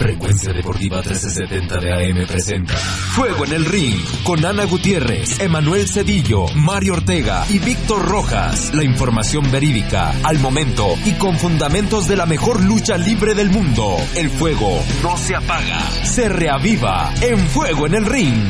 Frecuencia Deportiva 1370 de AM presenta Fuego en el Ring, con Ana Gutiérrez, Emanuel Cedillo, Mario Ortega y Víctor Rojas. La información verídica, al momento y con fundamentos de la mejor lucha libre del mundo. El fuego no se apaga, se reaviva en Fuego en el Ring.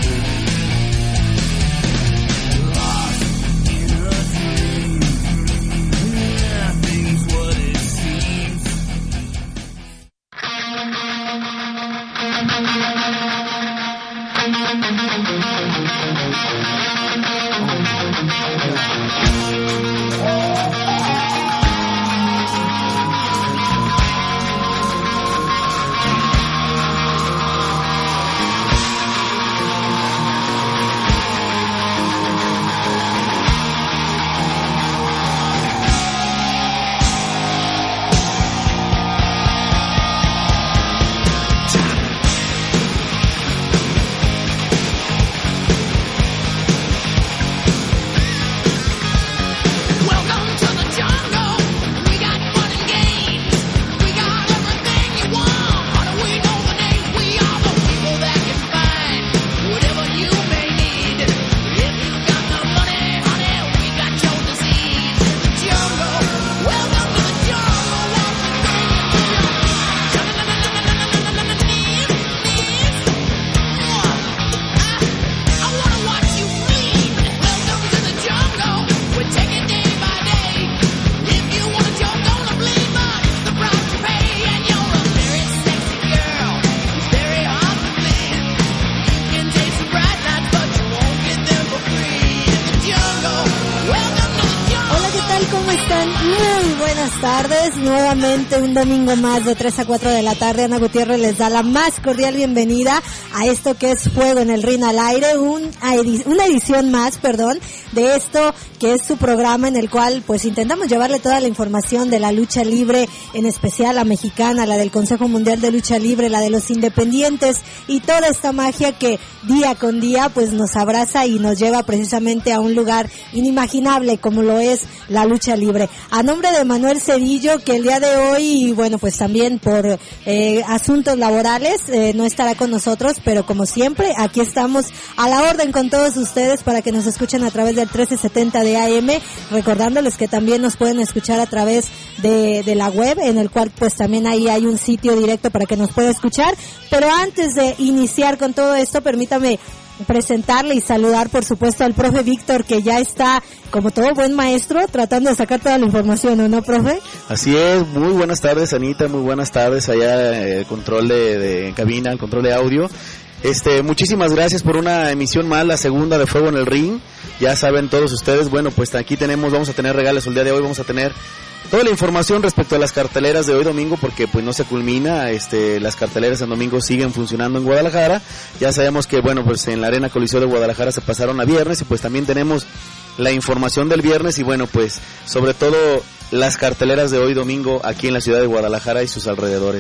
Nuevamente un domingo más de 3 a 4 de la tarde. Ana Gutiérrez les da la más cordial bienvenida a esto que es Fuego en el Ring al Aire, una edición más, de esto que es su programa en el cual pues intentamos llevarle toda la información de la lucha libre, en especial la mexicana, la del Consejo Mundial de Lucha Libre, la de los independientes y toda esta magia que día con día pues nos abraza y nos lleva precisamente a un lugar inimaginable como lo es la lucha libre. A nombre de Manuel Cedillo, que el día de hoy, bueno, pues también por asuntos laborales no estará con nosotros, pero como siempre aquí estamos a la orden con todos ustedes para que nos escuchen a través del 1370 de AM, recordándoles que también nos pueden escuchar a través de la web, en el cual pues también ahí hay un sitio directo para que nos pueda escuchar. Pero antes de iniciar con todo esto, permítame presentarle y saludar por supuesto al profe Víctor, que ya está como todo buen maestro tratando de sacar toda la información, ¿o no, profe? Así es. Muy buenas tardes, Anita, muy buenas tardes allá el control de cabina, el control de audio. Muchísimas gracias por una emisión más, la segunda de Fuego en el Ring. Ya saben todos ustedes, bueno, pues aquí vamos a tener regalos el día de hoy, vamos a tener toda la información respecto a las carteleras de hoy domingo, porque pues no se culmina, las carteleras en domingo siguen funcionando en Guadalajara. Ya sabemos que, bueno, pues en la Arena Coliseo de Guadalajara se pasaron a viernes y pues también tenemos la información del viernes y bueno, pues sobre todo las carteleras de hoy domingo aquí en la ciudad de Guadalajara y sus alrededores.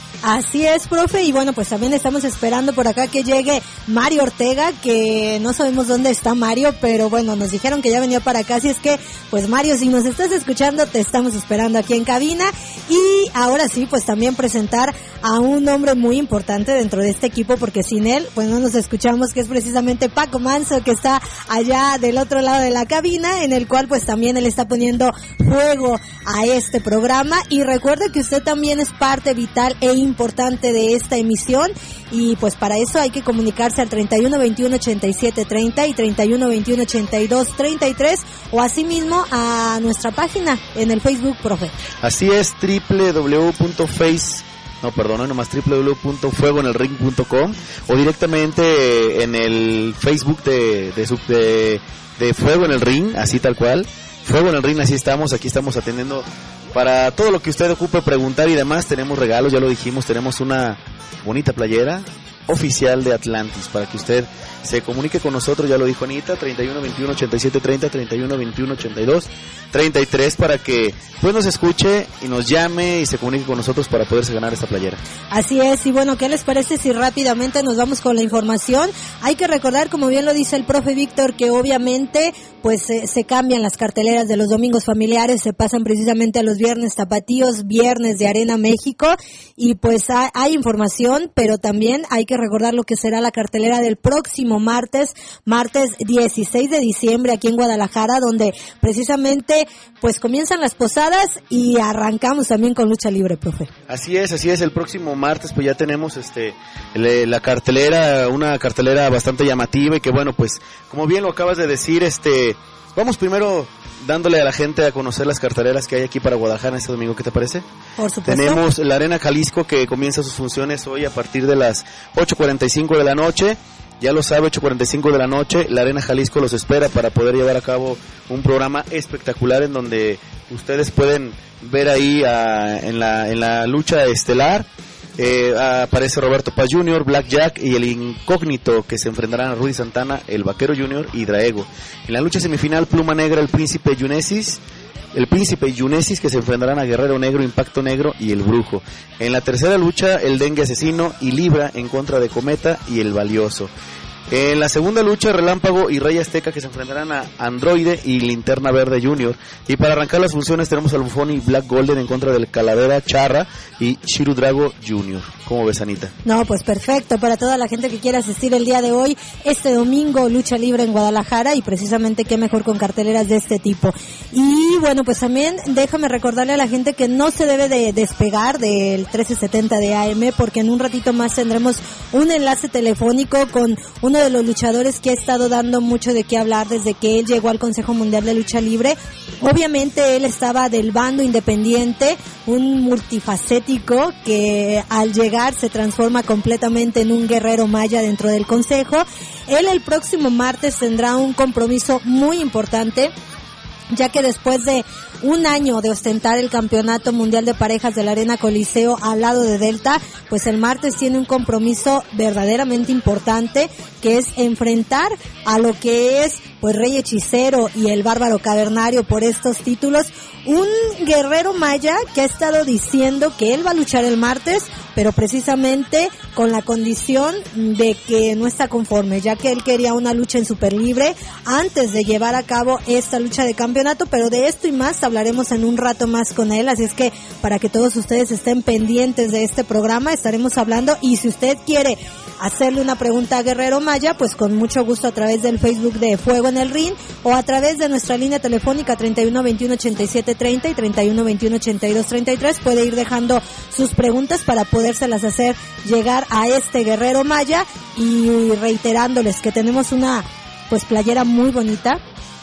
Así es, profe, y bueno, pues también estamos esperando por acá que llegue Mario Ortega, que no sabemos dónde está Mario, pero bueno, nos dijeron que ya venía para acá, así es que, pues Mario, si nos estás escuchando, te estamos esperando aquí en cabina. Y ahora sí, pues también presentar a un hombre muy importante dentro de este equipo, porque sin él, pues no nos escuchamos, que es precisamente Paco Manso, que está allá del otro lado de la cabina, en el cual pues también él está poniendo fuego a este programa. Y recuerde que usted también es parte vital e importante de esta emisión, y pues para eso hay que comunicarse al 31 21 87 30 y 31 21 82 33, o asimismo a nuestra página en el Facebook, profe. Así es, www.fuegoenelring.com, o directamente en el Facebook de Fuego en el Ring, así tal cual, Fuego en el Ring, así estamos, aquí estamos atendiendo para todo lo que usted ocupe preguntar y demás. Tenemos regalos, ya lo dijimos, tenemos una bonita playera oficial de Atlantis, para que usted se comunique con nosotros, ya lo dijo Anita, 31 21 87 30, 31 21 82 33, para que pues nos escuche y nos llame y se comunique con nosotros para poderse ganar esta playera. Así es, y bueno, ¿qué les parece si rápidamente nos vamos con la información? Hay que recordar, como bien lo dice el profe Víctor, que obviamente pues se cambian las carteleras de los domingos familiares, se pasan precisamente a los viernes tapatíos, viernes de Arena México, y pues hay información, pero también hay que recordar lo que será la cartelera del próximo martes 16 de diciembre aquí en Guadalajara, donde precisamente pues comienzan las posadas y arrancamos también con lucha libre, profe. Así es, el próximo martes pues ya tenemos la cartelera, una cartelera bastante llamativa, y que bueno, pues como bien lo acabas de decir, vamos primero dándole a la gente a conocer las carteleras que hay aquí para Guadalajara este domingo, ¿qué te parece? Por supuesto. Tenemos la Arena Jalisco, que comienza sus funciones hoy a partir de las 8:45 de la noche. Ya lo sabe, 8:45 de la noche, la Arena Jalisco los espera para poder llevar a cabo un programa espectacular en donde ustedes pueden ver ahí en la lucha estelar. Aparece Roberto Paz Jr., Blackjack y el Incógnito, que se enfrentarán a Rudy Santana, el Vaquero Jr. y Draego. En la lucha semifinal, Pluma Negra, el Príncipe Yunesis, que se enfrentarán a Guerrero Negro, Impacto Negro y el Brujo. En la tercera lucha, el Dengue Asesino y Libra en contra de Cometa y el Valioso. En la segunda lucha, Relámpago y Rey Azteca, que se enfrentarán a Androide y Linterna Verde Jr. Y para arrancar las funciones tenemos al Bufón y Black Golden en contra del Calavera Charra y Shiru Drago Jr. ¿Cómo ves, Anita? No, pues perfecto, para toda la gente que quiera asistir el día de hoy, este domingo, lucha libre en Guadalajara, y precisamente qué mejor con carteleras de este tipo. Y bueno, pues también déjame recordarle a la gente que no se debe de despegar del 1370 de AM, porque en un ratito más tendremos un enlace telefónico con uno de los luchadores que ha estado dando mucho de qué hablar desde que él llegó al Consejo Mundial de Lucha Libre. Obviamente él estaba del bando independiente, un multifacético que al llegar se transforma completamente en un guerrero maya dentro del Consejo. Él el próximo martes tendrá un compromiso muy importante, ya que después de un año de ostentar el Campeonato Mundial de Parejas de la Arena Coliseo al lado de Delta, pues el martes tiene un compromiso verdaderamente importante, que es enfrentar a lo que es pues Rey Hechicero y el Bárbaro Cavernario por estos títulos. Un guerrero maya que ha estado diciendo que él va a luchar el martes, pero precisamente con la condición de que no está conforme, ya que él quería una lucha en super libre antes de llevar a cabo esta lucha de campeonato, pero de esto y más hablaremos en un rato más con él, así es que para que todos ustedes estén pendientes de este programa estaremos hablando, y si usted quiere hacerle una pregunta a Guerrero Maya, pues con mucho gusto a través del Facebook de Fuego en el Ring o a través de nuestra línea telefónica 31 21 87 30 y 31 21 82 33 puede ir dejando sus preguntas para podérselas hacer llegar a este Guerrero Maya, y reiterándoles que tenemos una pues playera muy bonita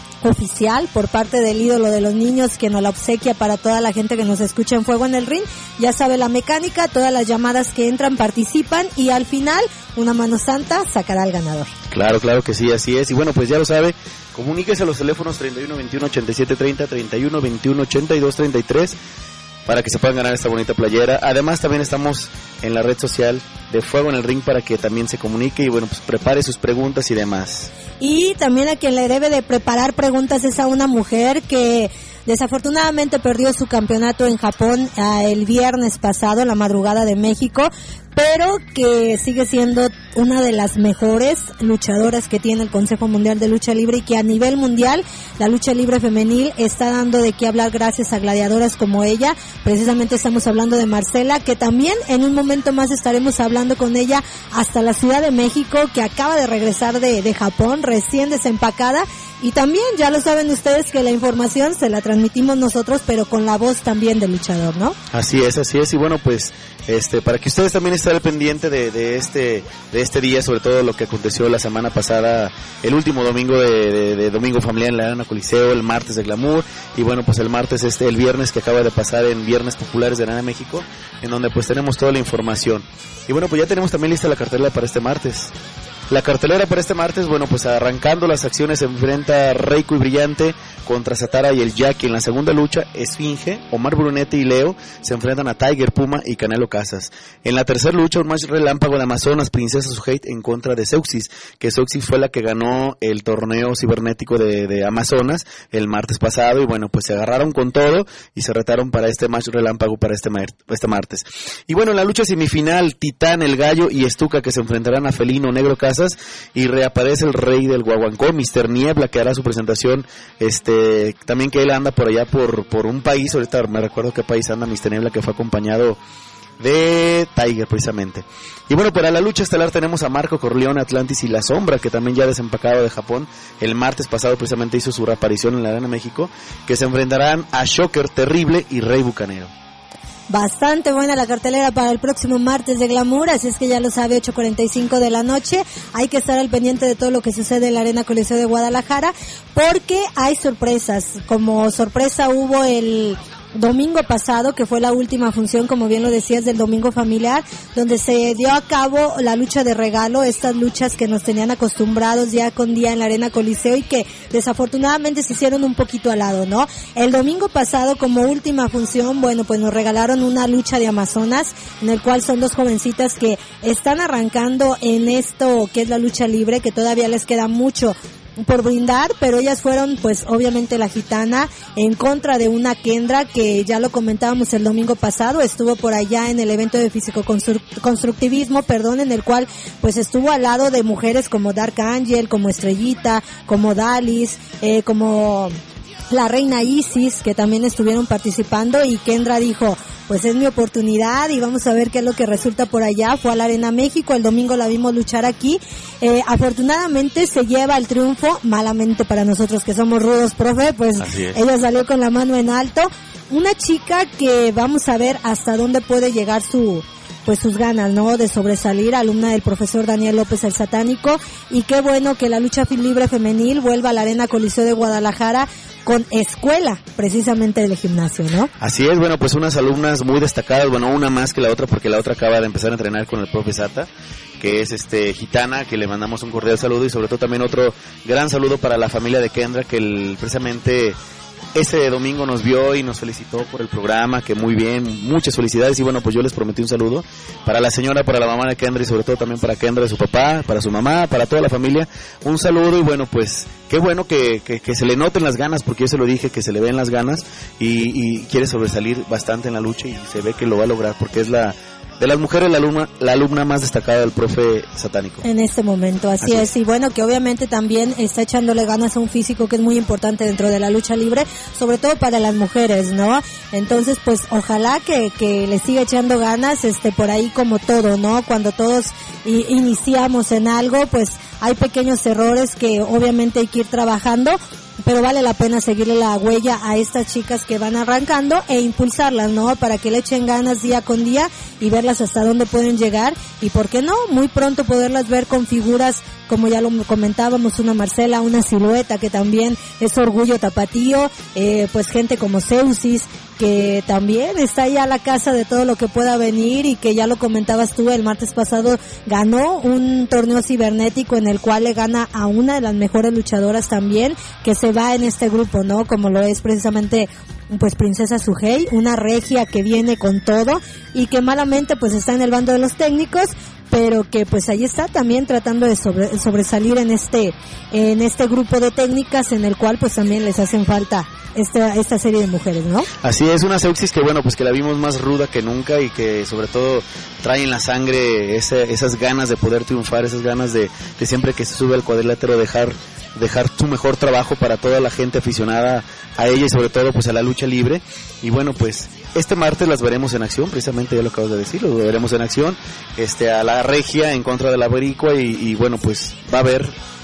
oficial por parte del ídolo de los niños, que nos la obsequia para toda la gente que nos escucha en Fuego en el Ring. Ya sabe la mecánica, todas las llamadas que entran participan, y al final una mano santa sacará al ganador. Claro que sí, así es. Y bueno, pues ya lo sabe, comuníquese a los teléfonos 31 21 87 30, 31 21 82 33 para que se puedan ganar esta bonita playera. Además también estamos en la red social de Fuego en el Ring para que también se comunique y bueno, pues prepare sus preguntas y demás. Y también a quien le debe de preparar preguntas es a una mujer que desafortunadamente perdió su campeonato en Japón el viernes pasado, la madrugada de México, pero que sigue siendo una de las mejores luchadoras que tiene el Consejo Mundial de Lucha Libre, y que a nivel mundial la lucha libre femenil está dando de qué hablar gracias a gladiadoras como ella. Precisamente estamos hablando de Marcela, que también en un momento más estaremos hablando con ella hasta la Ciudad de México, que acaba de regresar de Japón, recién desempacada. Y también ya lo saben ustedes que la información se la transmitimos nosotros, pero con la voz también del luchador, ¿no? Así es. Y bueno, pues para que ustedes también estén al pendiente de este día, sobre todo lo que aconteció la semana pasada, el último domingo de Domingo Familiar en la Arena Coliseo, el martes de Glamour, y bueno, pues el martes el viernes que acaba de pasar en Viernes Populares de Arena México, en donde pues tenemos toda la información. Y bueno, pues ya tenemos también lista la cartelera para este martes. La cartelera para este martes, bueno, pues arrancando las acciones, se enfrenta Reiko y Brillante contra Satara y el Jackie. En la segunda lucha, Esfinge, Omar Brunete y Leo se enfrentan a Tiger, Puma y Canelo Casas. En la tercera lucha, un match relámpago de Amazonas, Princesa Suheit en contra de Seuxis, que Seuxis fue la que ganó el torneo cibernético de Amazonas el martes pasado, y bueno, pues se agarraron con todo y se retaron para este match relámpago para este martes. Y bueno, en la lucha semifinal, Titán, el Gallo y Estuca, que se enfrentarán a Felino, Negro Casas, y reaparece el rey del Guaguancó, Mr. Niebla, que hará su presentación, también que él anda por allá por un país, ahorita me recuerdo qué país anda Mr. Niebla, que fue acompañado de Tiger precisamente. Y bueno, para la lucha estelar tenemos a Marco Corleone, Atlantis y La Sombra, que también ya desempacado de Japón, el martes pasado precisamente hizo su reaparición en la Arena México, que se enfrentarán a Shocker, Terrible y Rey Bucanero. Bastante buena la cartelera para el próximo martes de Glamour, así es que ya lo sabe, 8:45 de la noche. Hay que estar al pendiente de todo lo que sucede en la Arena Coliseo de Guadalajara, porque hay sorpresas. Como sorpresa hubo el domingo pasado, que fue la última función, como bien lo decías, del domingo familiar, donde se dio a cabo la lucha de regalo, estas luchas que nos tenían acostumbrados día con día en la Arena Coliseo y que desafortunadamente se hicieron un poquito al lado, ¿no? El domingo pasado, como última función, bueno, pues nos regalaron una lucha de Amazonas, en el cual son dos jovencitas que están arrancando en esto que es la lucha libre, que todavía les queda mucho por brindar, pero ellas fueron pues obviamente la Gitana en contra de una Kendra, que ya lo comentábamos el domingo pasado, estuvo por allá en el evento de físico-constructivismo, en el cual pues estuvo al lado de mujeres como Dark Angel, como Estrellita, como Dalis, como la reina Isis, que también estuvieron participando, y Kendra dijo, pues es mi oportunidad y vamos a ver qué es lo que resulta por allá. Fue a la Arena México, el domingo la vimos luchar aquí, afortunadamente se lleva el triunfo, malamente para nosotros que somos rudos, profe, pues ella salió con la mano en alto, una chica que vamos a ver hasta dónde puede llegar sus ganas, ¿no? De sobresalir, alumna del profesor Daniel López el Satánico, y qué bueno que la lucha libre femenil vuelva a la Arena Coliseo de Guadalajara con escuela, precisamente del gimnasio, ¿no? Así es, bueno, pues unas alumnas muy destacadas, bueno, una más que la otra, porque la otra acaba de empezar a entrenar con el profe Sata, que es Gitana, que le mandamos un cordial saludo, y sobre todo también otro gran saludo para la familia de Kendra, que precisamente ese domingo nos vio y nos felicitó por el programa, que muy bien, muchas felicidades, y bueno, pues yo les prometí un saludo para la señora, para la mamá de Kendra, y sobre todo también para Kendra, de su papá, para su mamá, para toda la familia, un saludo. Y bueno, pues qué bueno que se le noten las ganas, porque yo se lo dije, que se le ven las ganas, y quiere sobresalir bastante en la lucha, y se ve que lo va a lograr, porque es de las mujeres, la alumna más destacada del profe Satánico. En este momento, así es. Y bueno, que obviamente también está echándole ganas a un físico que es muy importante dentro de la lucha libre, sobre todo para las mujeres, ¿no? Entonces, pues, ojalá que le siga echando ganas, por ahí como todo, ¿no? Cuando todos iniciamos en algo, pues, hay pequeños errores que obviamente hay que ir trabajando, pero vale la pena seguirle la huella a estas chicas que van arrancando e impulsarlas, ¿no? Para que le echen ganas día con día y verlas hasta dónde pueden llegar, y por qué no, muy pronto poderlas ver con figuras como ya lo comentábamos, una Marcela, una Silueta, que también es orgullo tapatío, pues gente como Seuxis, que también está ahí a la casa de todo lo que pueda venir, y que ya lo comentabas tú, el martes pasado ganó un torneo cibernético en el cual le gana a una de las mejores luchadoras también, que se va en este grupo, ¿no? Como lo es precisamente pues Princesa Suhei, una regia que viene con todo y que malamente pues está en el bando de los técnicos, pero que pues ahí está también tratando de sobresalir en este grupo de técnicas, en el cual pues también les hacen falta esta serie de mujeres, ¿no? Así es, una Seuxis que bueno, pues que la vimos más ruda que nunca, y que sobre todo trae en la sangre esas ganas de poder triunfar, esas ganas de siempre que se sube al cuadrilátero dejar su mejor trabajo para toda la gente aficionada a ella, y sobre todo pues a la lucha libre. Y bueno, pues este martes las veremos en acción, precisamente ya lo acabas de decir, lo veremos en acción, a la regia en contra de la boricua, y bueno, pues va a haber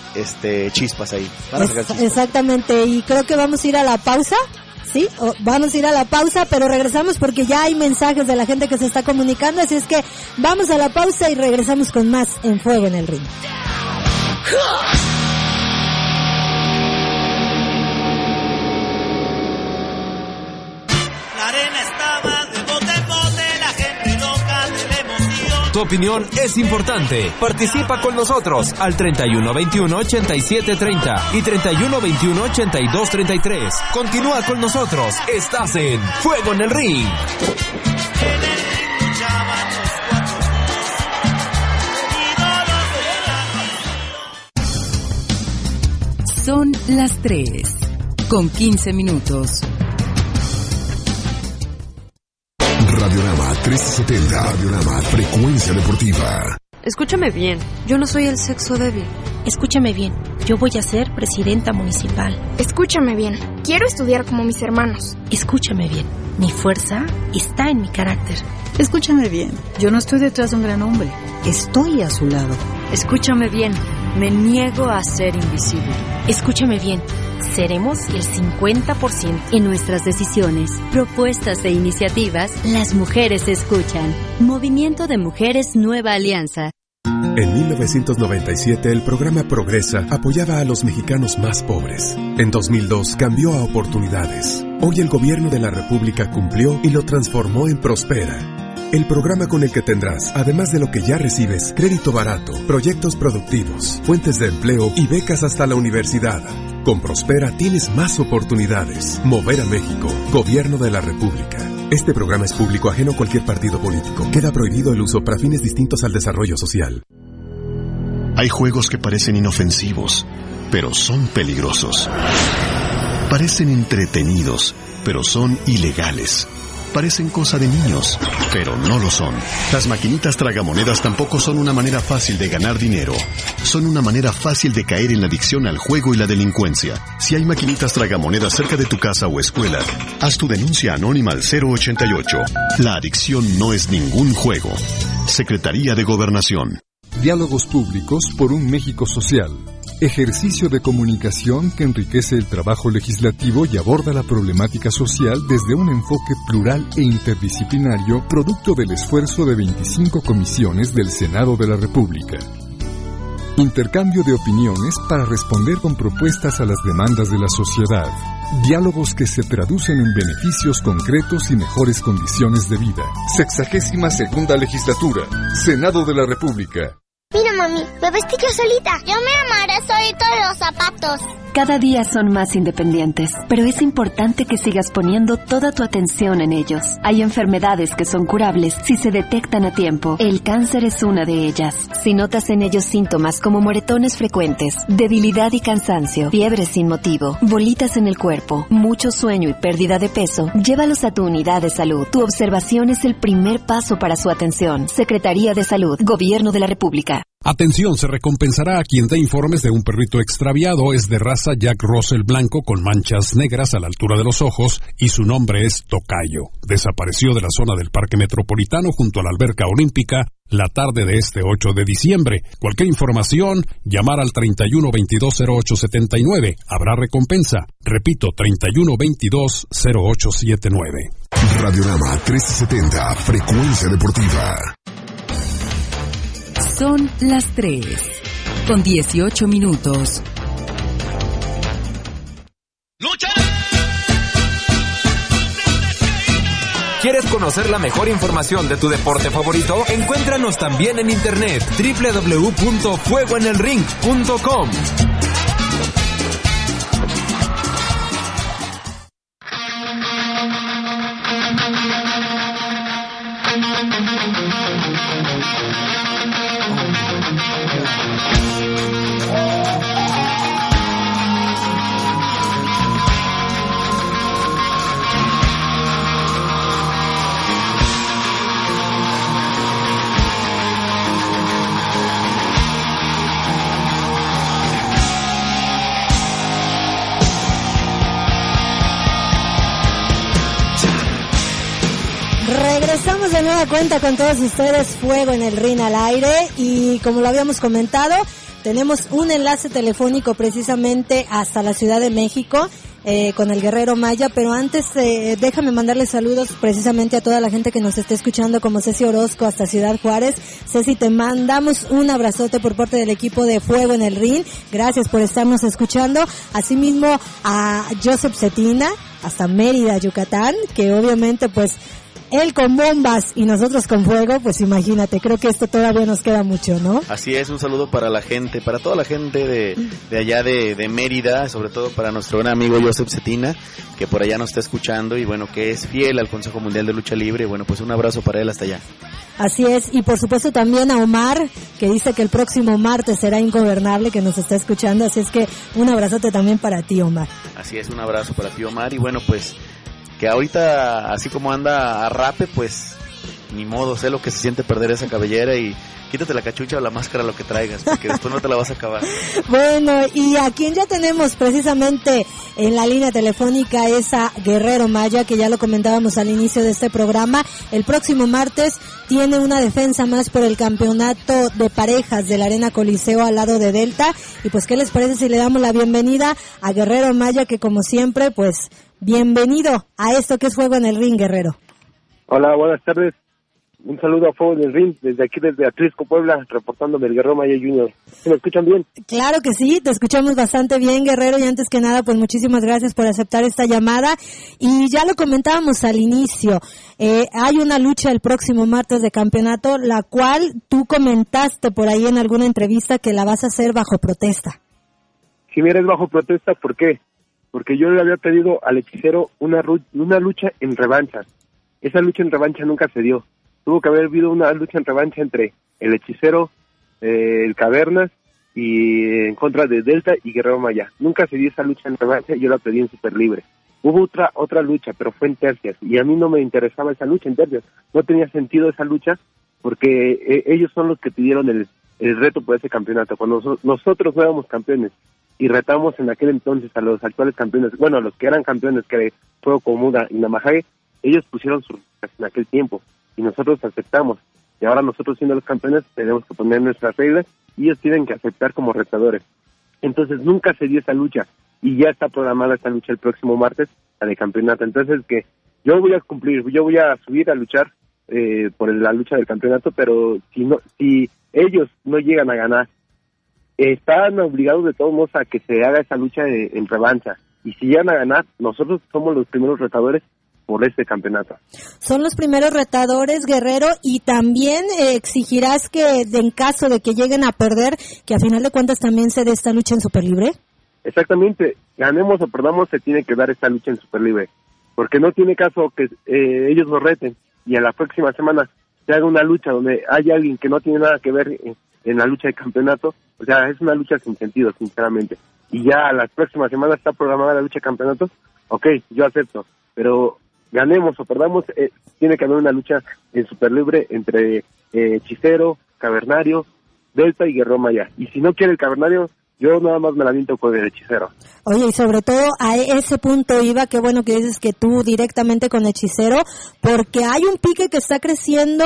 chispas ahí. Van a sacar chispas. Exactamente, y creo que vamos a ir a la pausa. Sí, vamos a ir a la pausa, pero regresamos porque ya hay mensajes de la gente que se está comunicando, así es que vamos a la pausa y regresamos con más en Fuego en el Ring. La arena estaba de bote en bote, la gente loca de la emoción. Tu opinión es importante. Participa con nosotros al 3121-8730 y 3121-8233. Continúa con nosotros. Estás en Fuego en el Ring. Son las 3, con 15 minutos. Radiorama 370, Radiorama Frecuencia Deportiva. Escúchame bien, yo no soy el sexo débil. Escúchame bien, yo voy a ser presidenta municipal. Escúchame bien, quiero estudiar como mis hermanos. Escúchame bien, mi fuerza está en mi carácter. Escúchame bien, yo no estoy detrás de un gran hombre, estoy a su lado. Escúchame bien, me niego a ser invisible. Escúchame bien, seremos el 50%. En nuestras decisiones, propuestas e iniciativas, las mujeres escuchan. Movimiento de Mujeres Nueva Alianza. En 1997, el programa Progresa apoyaba a los mexicanos más pobres. En 2002, cambió a Oportunidades. Hoy el gobierno de la República cumplió y lo transformó en Prospera. El programa con el que tendrás, además de lo que ya recibes, crédito barato, proyectos productivos, fuentes de empleo y becas hasta la universidad. Con Prospera tienes más oportunidades. Mover a México. Gobierno de la República. Este programa es público, ajeno a cualquier partido político. Queda prohibido el uso para fines distintos al desarrollo social. Hay juegos que parecen inofensivos, pero son peligrosos. Parecen entretenidos, pero son ilegales. Parecen cosa de niños, pero no lo son. Las maquinitas tragamonedas tampoco son una manera fácil de ganar dinero. Son una manera fácil de caer en la adicción al juego y la delincuencia. Si hay maquinitas tragamonedas cerca de tu casa o escuela, haz tu denuncia anónima al 088. La adicción no es ningún juego. Secretaría de Gobernación. Diálogos públicos por un México social. Ejercicio de comunicación que enriquece el trabajo legislativo y aborda la problemática social desde un enfoque plural e interdisciplinario, producto del esfuerzo de 25 comisiones del Senado de la República. Intercambio de opiniones para responder con propuestas a las demandas de la sociedad. Diálogos que se traducen en beneficios concretos y mejores condiciones de vida. 62ª Legislatura, Senado de la República. Mira, mami, me vestí yo solita. Yo me amaré solito los zapatos. Cada día son más independientes, pero es importante que sigas poniendo toda tu atención en ellos. Hay enfermedades que son curables si se detectan a tiempo. El cáncer es una de ellas. Si notas en ellos síntomas como moretones frecuentes, debilidad y cansancio, fiebre sin motivo, bolitas en el cuerpo, mucho sueño y pérdida de peso, llévalos a tu unidad de salud. Tu observación es el primer paso para su atención. Secretaría de Salud, Gobierno de la República. Atención, se recompensará a quien dé informes de un perrito extraviado. Es de raza Jack Russell blanco con manchas negras a la altura de los ojos y su nombre es Tocayo. Desapareció de la zona del Parque Metropolitano junto a la Alberca Olímpica la tarde de este 8 de diciembre. Cualquier información, llamar al 31220879. Habrá recompensa. Repito, 31220879. Radiorama 370, Frecuencia Deportiva. Son las 3, con 18 minutos. ¡Lucha! ¿Quieres conocer la mejor información de tu deporte favorito? Encuéntranos también en internet, www.fuegoenelring.com. Regresamos de nueva cuenta con todos ustedes, Fuego en el Ring al aire, y como lo habíamos comentado, tenemos un enlace telefónico precisamente hasta la Ciudad de México con el Guerrero Maya, pero antes déjame mandarle saludos precisamente a toda la gente que nos está escuchando, como Ceci Orozco hasta Ciudad Juárez. Ceci, te mandamos un abrazote por parte del equipo de Fuego en el Ring, gracias por estarnos escuchando. Asimismo a Joseph Cetina hasta Mérida, Yucatán, que obviamente pues él con bombas y nosotros con fuego, pues imagínate, creo que esto todavía nos queda mucho, ¿no? Así es, un saludo para la gente, para toda la gente de allá de Mérida, sobre todo para nuestro gran amigo Joseph Cetina, que por allá nos está escuchando y bueno, que es fiel al Consejo Mundial de Lucha Libre. Bueno, pues un abrazo para él hasta allá. Así es, y por supuesto también a Omar, que dice que el próximo martes será ingobernable, que nos está escuchando, así es que un abrazote también para ti, Omar. Así es, un abrazo para ti, Omar, y bueno, pues que ahorita, así como anda a rape, pues ni modo, sé lo que se siente perder esa cabellera y quítate la cachucha o la máscara, lo que traigas, porque después no te la vas a acabar. Bueno, y a quien ya tenemos precisamente en la línea telefónica es a Guerrero Maya, que ya lo comentábamos al inicio de este programa. El próximo martes tiene una defensa más por el campeonato de parejas de la Arena Coliseo al lado de Delta. Y pues, ¿qué les parece si le damos la bienvenida a Guerrero Maya, que como siempre, pues, bienvenido a esto que es Fuego en el Ring, Guerrero? Hola, buenas tardes. Un saludo a Fuego en el Ring, desde aquí, desde Atlisco, Puebla, reportándome el Guerrero Maya Jr. ¿Se me escuchan bien? Claro que sí, te escuchamos bastante bien, Guerrero, y antes que nada, pues muchísimas gracias por aceptar esta llamada. Y ya lo comentábamos al inicio, hay una lucha el próximo martes de campeonato, la cual tú comentaste por ahí en alguna entrevista que la vas a hacer bajo protesta. Si mira, es bajo protesta, ¿por qué? Porque yo le había pedido al hechicero una lucha en revancha. Esa lucha en revancha nunca se dio. Tuvo que haber habido una lucha en revancha entre el hechicero, el Cavernas, y en contra de Delta y Guerrero Maya. Nunca se dio esa lucha en revancha y yo la pedí en Super Libre. Hubo otra lucha, pero fue en tercias, y a mí no me interesaba esa lucha en tercias. No tenía sentido esa lucha, porque ellos son los que pidieron el reto por ese campeonato. Cuando nosotros no éramos campeones, y retamos en aquel entonces a los actuales campeones, bueno, a los que eran campeones, que fue Okomura y Namahage, ellos pusieron sus reglas en aquel tiempo, y nosotros aceptamos, y ahora nosotros siendo los campeones tenemos que poner nuestras reglas y ellos tienen que aceptar como retadores. Entonces nunca se dio esa lucha y ya está programada esta lucha el próximo martes, la de campeonato. Entonces que yo voy a cumplir, yo voy a subir a luchar por la lucha del campeonato, pero si ellos no llegan a ganar, están obligados de todos modos a que se haga esa lucha en revancha, y si llegan a ganar, nosotros somos los primeros retadores por este campeonato. Son los primeros retadores, Guerrero, y también exigirás que en caso de que lleguen a perder, que a final de cuentas también se dé esta lucha en Superlibre. Exactamente, ganemos o perdamos, se tiene que dar esta lucha en Superlibre, porque no tiene caso que ellos nos reten y a la próxima semana se haga una lucha donde haya alguien que no tiene nada que ver en la lucha de campeonato. O sea, es una lucha sin sentido, sinceramente, y ya a la próxima semana está programada la lucha de campeonato. Ok, yo acepto, pero ganemos o perdamos, tiene que haber una lucha en Superlibre entre Hechicero, Cavernario, Delta y Guerrero Maya. Y si no quiere el Cavernario, yo nada más me la viento con el Hechicero. Oye, y sobre todo a ese punto iba, qué bueno que dices que tú directamente con Hechicero, porque hay un pique que está creciendo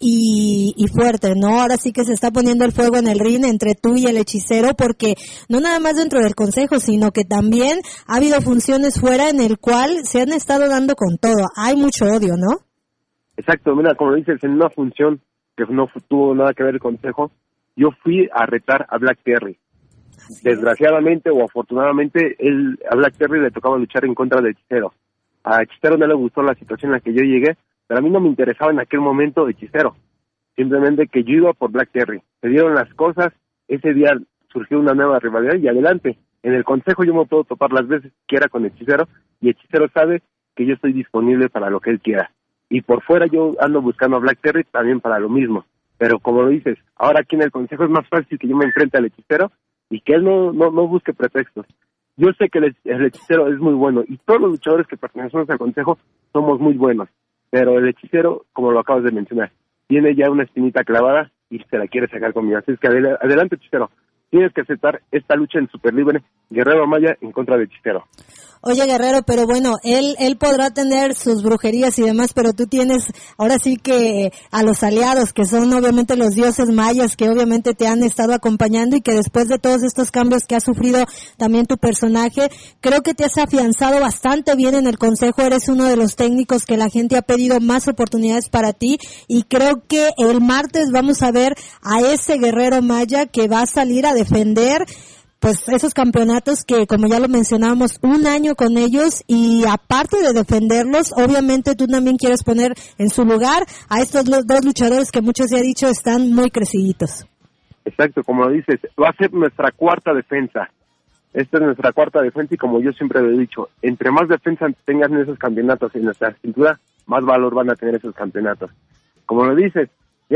y fuerte, ¿no? Ahora sí que se está poniendo el fuego en el ring entre tú y el Hechicero, porque no nada más dentro del consejo, sino que también ha habido funciones fuera en el cual se han estado dando con todo. Hay mucho odio, ¿no? Exacto, mira, como dices, en una función que no tuvo nada que ver el consejo, yo fui a retar a Black Terry. Desgraciadamente o afortunadamente, a Black Terry le tocaba luchar en contra de Hechicero. A Hechicero no le gustó la situación en la que yo llegué, pero a mí no me interesaba en aquel momento Hechicero. Simplemente que yo iba por Black Terry. Se dieron las cosas, ese día surgió una nueva rivalidad y adelante. En el consejo yo me puedo topar las veces que quiera con Hechicero, y Hechicero sabe que yo estoy disponible para lo que él quiera. Y por fuera yo ando buscando a Black Terry también para lo mismo. Pero como lo dices, ahora aquí en el consejo es más fácil que yo me enfrente al Hechicero y que él no busque pretextos. Yo sé que el Hechicero es muy bueno, y todos los luchadores que pertenecemos al consejo somos muy buenos, pero el Hechicero, como lo acabas de mencionar, tiene ya una espinita clavada y se la quiere sacar conmigo. Así es que adelante, Hechicero, tienes que aceptar esta lucha en Superlibre, Guerrero Maya en contra de Hechicero. Oye, Guerrero, pero bueno, él podrá tener sus brujerías y demás, pero tú tienes ahora sí que a los aliados, que son obviamente los dioses mayas, que obviamente te han estado acompañando y que después de todos estos cambios que ha sufrido también tu personaje, creo que te has afianzado bastante bien en el consejo. Eres uno de los técnicos que la gente ha pedido más oportunidades para ti, y creo que el martes vamos a ver a ese Guerrero Maya que va a salir a defender pues esos campeonatos que, como ya lo mencionábamos, un año con ellos, y aparte de defenderlos, obviamente tú también quieres poner en su lugar a estos dos luchadores que muchos ya han dicho están muy creciditos. Exacto, como lo dices, va a ser nuestra cuarta defensa. Esta es nuestra cuarta defensa, y como yo siempre lo he dicho, entre más defensa tengan esos campeonatos en nuestra cintura, más valor van a tener esos campeonatos. Como lo dices,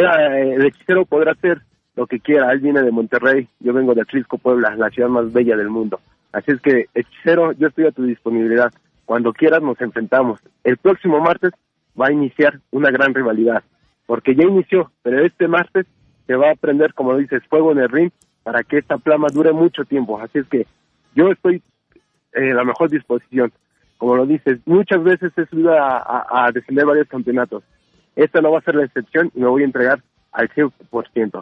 el hechicero podrá hacer lo que quiera. Él viene de Monterrey, yo vengo de Atlisco, Puebla, la ciudad más bella del mundo. Así es que, hechicero, yo estoy a tu disponibilidad. Cuando quieras nos enfrentamos. El próximo martes va a iniciar una gran rivalidad, porque ya inició, pero este martes se va a prender, como lo dices, fuego en el ring para que esta flama dure mucho tiempo. Así es que yo estoy en la mejor disposición. Como lo dices, muchas veces he subido a defender varios campeonatos. Esta no va a ser la excepción y me voy a entregar al 100%.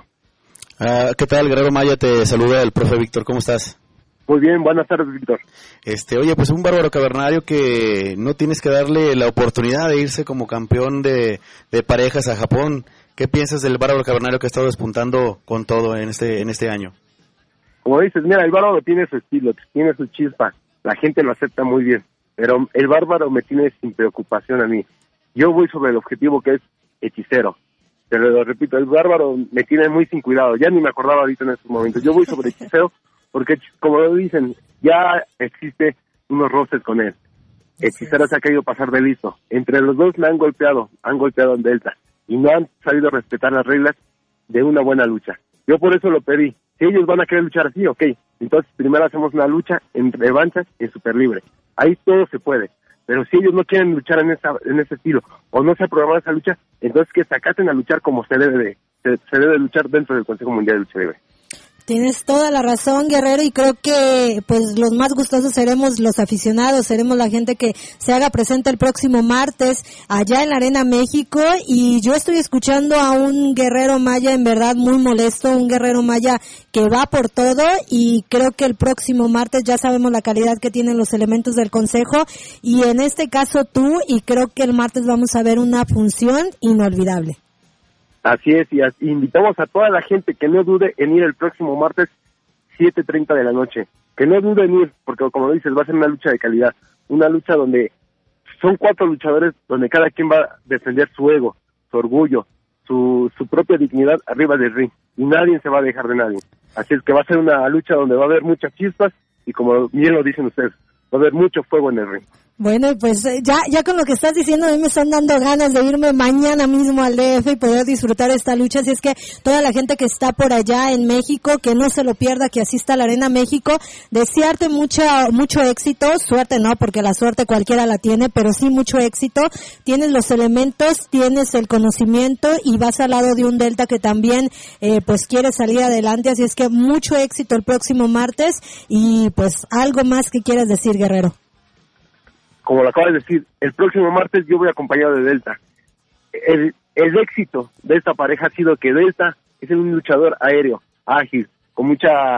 ¿Qué tal, Guerrero Maya? Te saluda el profe Víctor, ¿cómo estás? Muy bien, buenas tardes, Víctor. Oye, pues un bárbaro cavernario que no tienes que darle la oportunidad de irse como campeón de parejas a Japón. ¿Qué piensas del bárbaro cavernario que ha estado despuntando con todo en este año? Como dices, mira, el bárbaro tiene su estilo, tiene su chispa, la gente lo acepta muy bien, pero el bárbaro me tiene sin preocupación a mí. Yo voy sobre el objetivo que es hechicero. Pero lo repito, el bárbaro me tiene muy sin cuidado, ya ni me acordaba ahorita en estos momentos. Yo voy sobre hechicero porque, como lo dicen, ya existe unos roces con él. Hechicero se ha querido pasar de listo. Entre los dos me han golpeado en Delta, y no han sabido respetar las reglas de una buena lucha. Yo por eso lo pedí. Si ellos van a querer luchar así, ok. Entonces primero hacemos una lucha en revanchas en super libre. Ahí todo se puede. Pero si ellos no quieren luchar en ese estilo, o no se ha programado esa lucha, entonces que se acaten a luchar como se debe luchar dentro del Consejo Mundial de Lucha Libre. Tienes toda la razón, Guerrero, y creo que pues los más gustosos seremos los aficionados, seremos la gente que se haga presente el próximo martes allá en la Arena México. Y yo estoy escuchando a un Guerrero Maya en verdad muy molesto, un Guerrero Maya que va por todo, y creo que el próximo martes ya sabemos la calidad que tienen los elementos del Consejo, y en este caso tú, y creo que el martes vamos a ver una función inolvidable. Así es, y invitamos a toda la gente que no dude en ir el próximo martes 7:30 de la noche. Que no dude en ir, porque como dices, va a ser una lucha de calidad. Una lucha donde son 4 luchadores, donde cada quien va a defender su ego, su orgullo, su propia dignidad arriba del ring. Y nadie se va a dejar de nadie. Así es que va a ser una lucha donde va a haber muchas chispas, y como bien lo dicen ustedes, va a haber mucho fuego en el ring. Bueno, pues ya con lo que estás diciendo, a mí me están dando ganas de irme mañana mismo al DF y poder disfrutar esta lucha. Así es que toda la gente que está por allá en México, que no se lo pierda, que asista a la Arena México. Desearte mucho éxito, suerte no, porque la suerte cualquiera la tiene, pero sí mucho éxito. Tienes los elementos, tienes el conocimiento, y vas al lado de un Delta que también pues quiere salir adelante. Así es que mucho éxito el próximo martes. Y pues algo más que quieras decir, Guerrero. Como lo acabas de decir, el próximo martes yo voy acompañado de Delta. El éxito de esta pareja ha sido que Delta es un luchador aéreo, ágil, con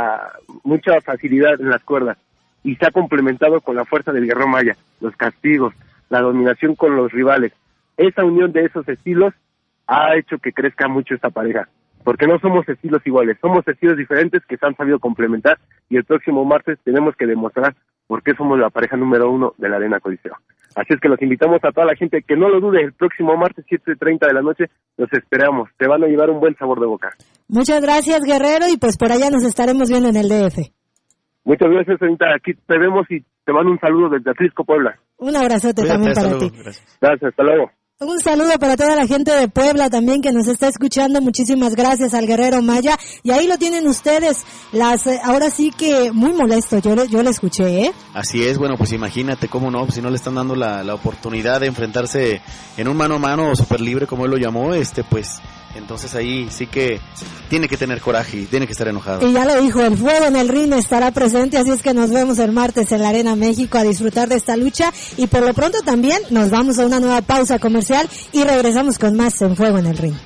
mucha facilidad en las cuerdas, y se ha complementado con la fuerza del Guerrero Maya, los castigos, la dominación con los rivales. Esa unión de esos estilos ha hecho que crezca mucho esta pareja, porque no somos estilos iguales, somos estilos diferentes que se han sabido complementar, y el próximo martes tenemos que demostrar por qué somos la pareja número 1 de la Arena Coliseo. Así es que los invitamos a toda la gente que no lo dude, el próximo martes 7:30 de la noche los esperamos, te van a llevar un buen sabor de boca. Muchas gracias, Guerrero, y pues por allá nos estaremos viendo en el DF. Muchas gracias, Anita, aquí te vemos y te mando un saludo desde Atlisco, Puebla. Un abrazote. Cuídate, también para ti. Gracias, hasta luego. Un saludo para toda la gente de Puebla también que nos está escuchando. Muchísimas gracias al Guerrero Maya. Y ahí lo tienen ustedes. Ahora sí que muy molesto. Yo le escuché, ¿eh? Así es. Bueno, pues imagínate cómo no. Si no le están dando la oportunidad de enfrentarse en un mano a mano o super libre, como él lo llamó, pues entonces ahí sí que tiene que tener coraje y tiene que estar enojado. Y ya lo dijo, el fuego en el ring estará presente, así es que nos vemos el martes en la Arena México a disfrutar de esta lucha. Y por lo pronto también nos vamos a una nueva pausa comercial y regresamos con más en Fuego en el Ring.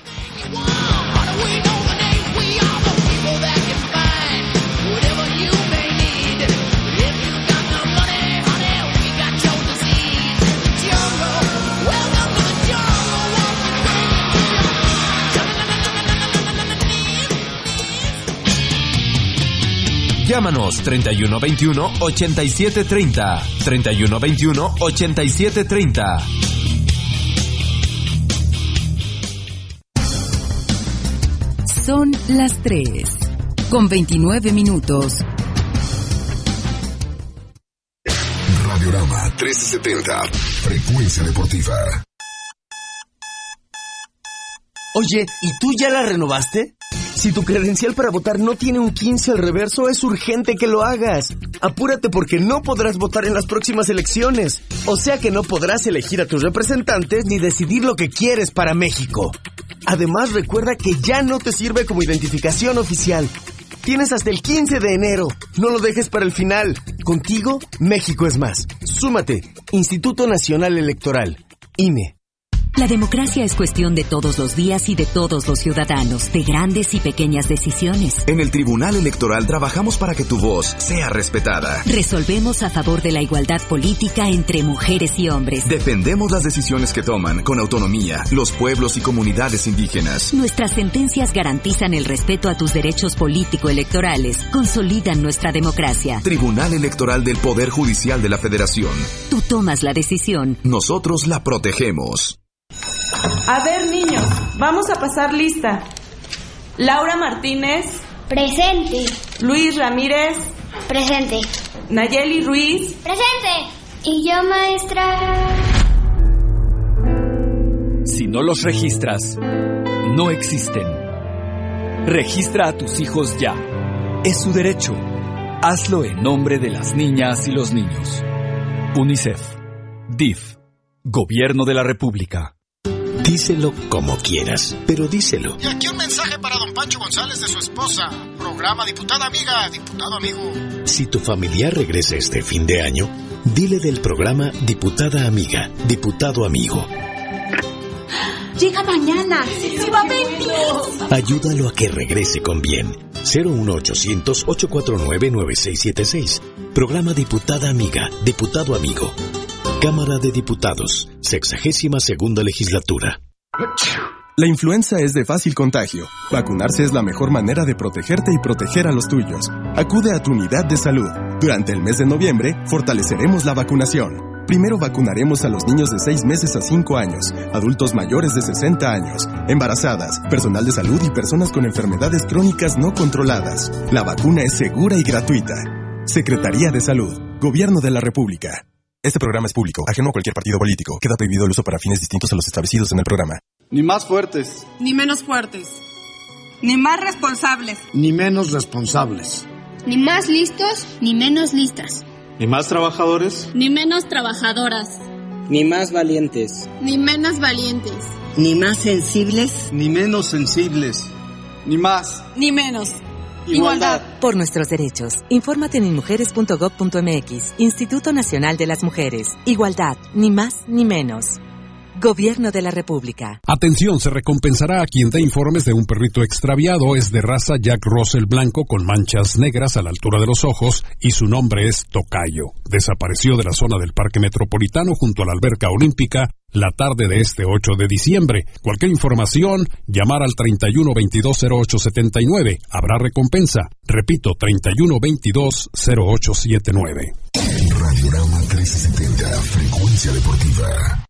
Llámanos 3121-8730. 3121-8730. Son las 3, con 29 minutos. Radiorama 1370, frecuencia deportiva. Oye, ¿y tú ya la renovaste? Si tu credencial para votar no tiene un 15 al reverso, es urgente que lo hagas. Apúrate porque no podrás votar en las próximas elecciones. O sea que no podrás elegir a tus representantes ni decidir lo que quieres para México. Además, recuerda que ya no te sirve como identificación oficial. Tienes hasta el 15 de enero. No lo dejes para el final. Contigo, México es más. Súmate. Instituto Nacional Electoral. INE. La democracia es cuestión de todos los días y de todos los ciudadanos, de grandes y pequeñas decisiones. En el Tribunal Electoral trabajamos para que tu voz sea respetada. Resolvemos a favor de la igualdad política entre mujeres y hombres. Defendemos las decisiones que toman con autonomía los pueblos y comunidades indígenas. Nuestras sentencias garantizan el respeto a tus derechos político-electorales, consolidan nuestra democracia. Tribunal Electoral del Poder Judicial de la Federación. Tú tomas la decisión. Nosotros la protegemos. A ver, niños, vamos a pasar lista. Laura Martínez. Presente. Luis Ramírez. Presente. Nayeli Ruiz. Presente. ¿Y yo, maestra? Si no los registras, no existen. Registra a tus hijos ya. Es su derecho. Hazlo en nombre de las niñas y los niños. UNICEF. DIF. Gobierno de la República. Díselo como quieras, pero díselo. Y aquí un mensaje para don Pancho González de su esposa. Programa Diputada Amiga, Diputado Amigo. Si tu familiar regresa este fin de año, dile del programa Diputada Amiga, Diputado Amigo. Llega mañana. ¡Se va a venir! Ayúdalo a que regrese con bien. 01800-849-9676. Programa Diputada Amiga, Diputado Amigo. Cámara de Diputados, 62ª legislatura. La influenza es de fácil contagio. Vacunarse es la mejor manera de protegerte y proteger a los tuyos. Acude a tu unidad de salud. Durante el mes de noviembre, fortaleceremos la vacunación. Primero vacunaremos a los niños de 6 meses a 5 años, adultos mayores de 60 años, embarazadas, personal de salud y personas con enfermedades crónicas no controladas. La vacuna es segura y gratuita. Secretaría de Salud, Gobierno de la República. Este programa es público, ajeno a cualquier partido político. Queda prohibido el uso para fines distintos a los establecidos en el programa. Ni más fuertes. Ni menos fuertes. Ni más responsables. Ni menos responsables. Ni más listos, ni menos listas. Ni más trabajadores. Ni menos trabajadoras. Ni más valientes. Ni menos valientes. Ni más sensibles. Ni menos sensibles. Ni más. Ni menos. Igualdad. Por nuestros derechos. Infórmate en inmujeres.gov.mx. Instituto Nacional de las Mujeres. Igualdad. Ni más ni menos. Gobierno de la República. Atención, se recompensará a quien dé informes de un perrito extraviado. Es de raza Jack Russell blanco con manchas negras a la altura de los ojos y su nombre es Tocayo. Desapareció de la zona del Parque Metropolitano junto a la Alberca Olímpica la tarde de este 8 de diciembre. Cualquier información, llamar al 31220879. Habrá recompensa. Repito, 31220879. Radiorama 1370, frecuencia deportiva.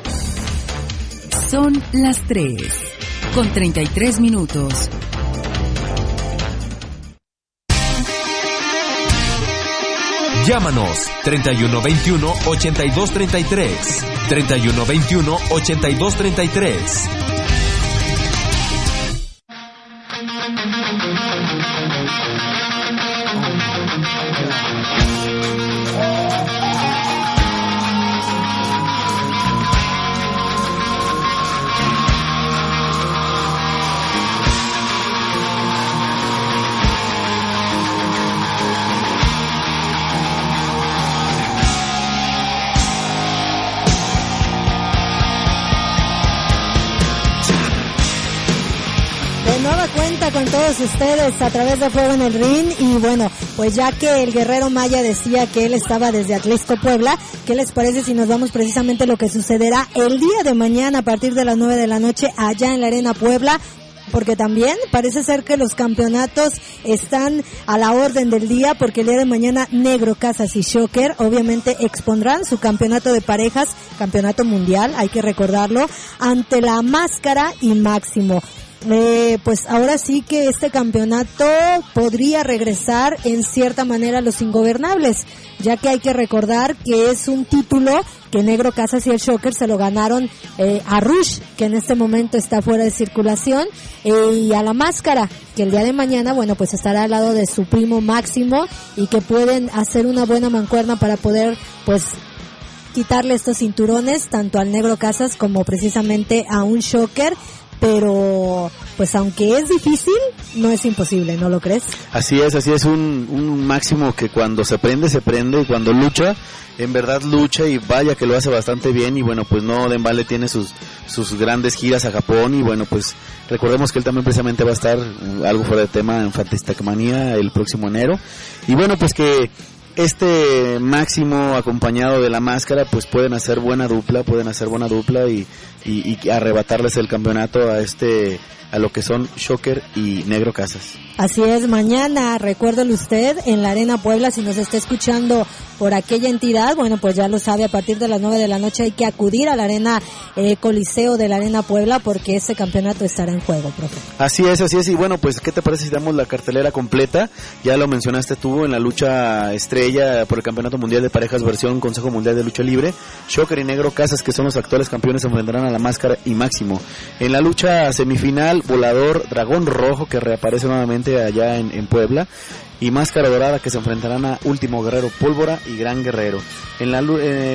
Son las 3, con 33 minutos. Llámanos 3121-8233. 3121-8233. Con todos ustedes a través de Fuego en el Ring. Y bueno, pues ya que el Guerrero Maya decía que él estaba desde Atlixco, Puebla, ¿qué les parece si nos vamos precisamente a lo que sucederá el día de mañana a partir de las 9 de la noche allá en la Arena Puebla? porque también parece ser que los campeonatos están a la orden del día, porque el día de mañana Negro Casas y Shocker obviamente expondrán su campeonato de parejas, campeonato mundial, hay que recordarlo, ante La Máscara y Máximo. Pues ahora sí que este campeonato podría regresar en cierta manera a los ingobernables, ya que hay que recordar que es un título que Negro Casas y el Shocker se lo ganaron a Rush, que en este momento está fuera de circulación, y a La Máscara, que el día de mañana, bueno, pues estará al lado de su primo Máximo, y que pueden hacer una buena mancuerna para poder, pues, quitarle estos cinturones tanto al Negro Casas como precisamente a un Shocker. Pero pues aunque es difícil, no es imposible, ¿no lo crees? Así es, un Máximo que cuando se prende, y cuando lucha, en verdad lucha, y vaya que lo hace bastante bien, y bueno, pues no de embale tiene sus grandes giras a Japón, y bueno, pues recordemos que él también precisamente va a estar, algo fuera de tema, en Fantasticmania el próximo enero, y bueno, pues que este Máximo acompañado de La Máscara pues pueden hacer buena dupla y arrebatarles el campeonato a lo que son Shocker y Negro Casas. Así es, mañana, recuérdelo usted, en la Arena Puebla, si nos está escuchando por aquella entidad, bueno, pues ya lo sabe, a partir de las 9 de la noche hay que acudir a la Arena Coliseo de la Arena Puebla, porque ese campeonato estará en juego, profe. Así es, y bueno, pues ¿qué te parece si damos la cartelera completa? Ya lo mencionaste tú, en la lucha estrella por el Campeonato Mundial de Parejas versión Consejo Mundial de Lucha Libre, Shocker y Negro Casas, que son los actuales campeones, se enfrentarán a La Máscara y Máximo. En la lucha semifinal, Volador, Dragón Rojo, que reaparece nuevamente allá en Puebla, y Máscara Dorada, que se enfrentarán a Último Guerrero, Pólvora y Gran Guerrero. En la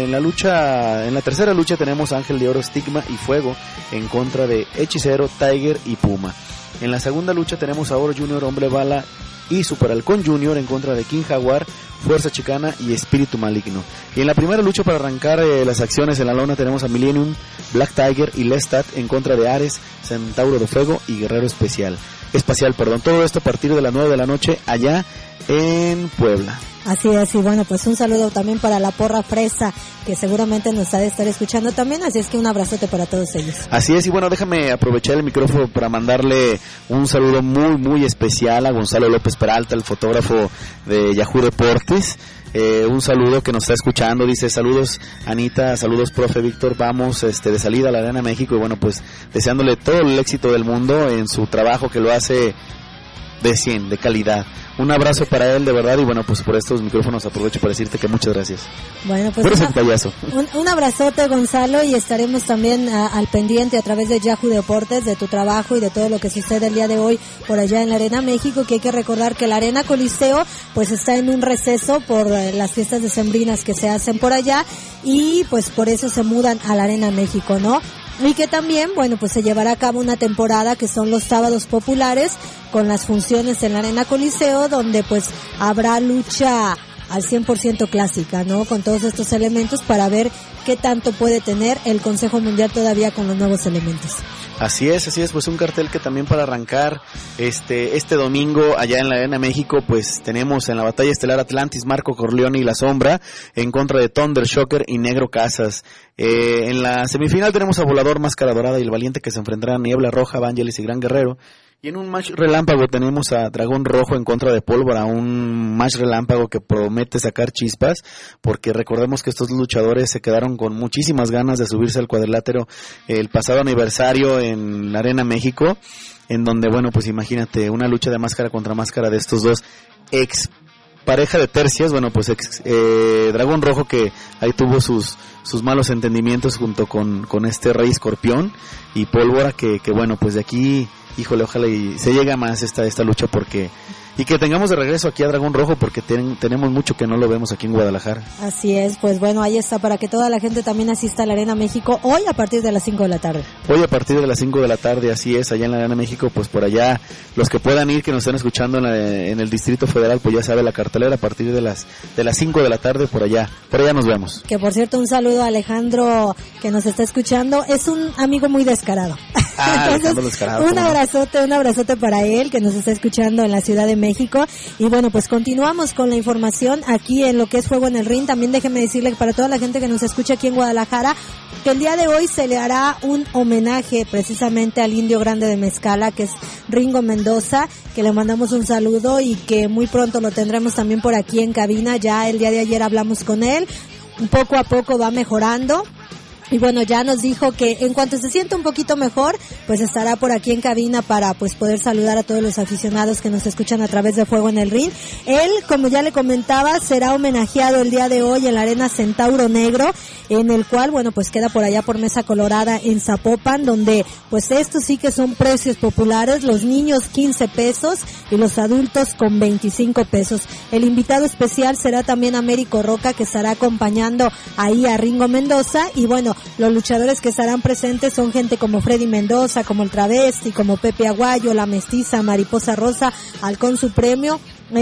tercera lucha tenemos a Ángel de Oro, Stigma y Fuego en contra de Hechicero, Tiger y Puma. En la segunda lucha tenemos a Oro Junior, Hombre Bala y Super Halcón Junior en contra de King Jaguar, Fuerza Chicana y Espíritu Maligno. Y en la primera lucha para arrancar las acciones en la lona tenemos a Millennium, Black Tiger y Lestat en contra de Ares, Centauro de Fuego y Guerrero Espacial. Todo esto a partir de las 9 de la noche allá en Puebla. Así es, y bueno, pues un saludo también para la Porra Fresa, que seguramente nos ha de estar escuchando también, así es que un abrazote para todos ellos. Así es, y bueno, déjame aprovechar el micrófono para mandarle un saludo muy, muy especial a Gonzalo López Peralta, el fotógrafo de Yahoo Deportes. Un saludo que nos está escuchando, dice: saludos Anita, saludos profe Víctor, vamos de salida a la Arena México, y bueno, pues deseándole todo el éxito del mundo en su trabajo, que lo hace de 100, de calidad. Un abrazo para él, de verdad, y bueno, pues por estos micrófonos aprovecho para decirte que muchas gracias. Bueno, pues un abrazote, Gonzalo, y estaremos también al pendiente a través de Yahoo Deportes de tu trabajo y de todo lo que sucede el día de hoy por allá en la Arena México, que hay que recordar que la Arena Coliseo pues está en un receso por las fiestas decembrinas que se hacen por allá, y pues por eso se mudan a la Arena México, ¿no? Y que también, bueno, pues se llevará a cabo una temporada que son los sábados populares, con las funciones en la Arena Coliseo, donde pues habrá lucha al 100% clásica, ¿no? Con todos estos elementos, para ver qué tanto puede tener el Consejo Mundial todavía con los nuevos elementos. Así es, pues un cartel que también para arrancar este domingo allá en la Arena México, pues tenemos en la batalla estelar Atlantis, Marco Corleone y La Sombra en contra de Thunder, Shocker y Negro Casas. En la semifinal tenemos a Volador, Máscara Dorada y El Valiente, que se enfrentarán a Niebla Roja, Vangelis y Gran Guerrero. Y en un match relámpago tenemos a Dragón Rojo en contra de Pólvora, un match relámpago que promete sacar chispas, porque recordemos que estos luchadores se quedaron con muchísimas ganas de subirse al cuadrilátero el pasado aniversario en la Arena México, en donde, bueno, pues imagínate, una lucha de máscara contra máscara de estos dos ex pareja de tercias, bueno, pues Dragón Rojo, que ahí tuvo sus malos entendimientos junto con este Rey Escorpión, y Pólvora, que bueno, pues de aquí, híjole, ojalá y se llegue a más esta lucha, porque y que tengamos de regreso aquí a Dragón Rojo, porque tenemos mucho que no lo vemos aquí en Guadalajara. Así es, pues bueno, ahí está, para que toda la gente también asista a la Arena México hoy a partir de las 5 de la tarde. Hoy a partir de las 5 de la tarde, así es, allá en la Arena México, pues por allá, los que puedan ir, que nos estén escuchando en el Distrito Federal, pues ya sabe la cartelera, a partir de las 5 de la tarde, por allá nos vemos. Que por cierto, un saludo a Alejandro, que nos está escuchando, es un amigo muy descarado. Entonces, Alejandro descarado. Un abrazote para él, que nos está escuchando en la Ciudad de México. Y bueno, pues continuamos con la información aquí en lo que es Fuego en el Ring. También déjeme decirle que para toda la gente que nos escucha aquí en Guadalajara, que el día de hoy se le hará un homenaje precisamente al indio grande de Mezcala, que es Ringo Mendoza, que le mandamos un saludo y que muy pronto lo tendremos también por aquí en cabina. Ya el día de ayer hablamos con él, poco a poco va mejorando. Y bueno, ya nos dijo que en cuanto se sienta un poquito mejor, pues estará por aquí en cabina para pues poder saludar a todos los aficionados que nos escuchan a través de Fuego en el Ring. Él, como ya le comentaba, será homenajeado el día de hoy en la Arena Centauro Negro, en el cual, bueno, pues queda por allá por Mesa Colorada en Zapopan, donde pues estos sí que son precios populares, los niños 15 pesos y los adultos con 25 pesos. El invitado especial será también Américo Roca, que estará acompañando ahí a Ringo Mendoza. Y bueno, los luchadores que estarán presentes son gente como Freddy Mendoza, como el Travesti, como Pepe Aguayo, la Mestiza, Mariposa Rosa, Halcón Supremo,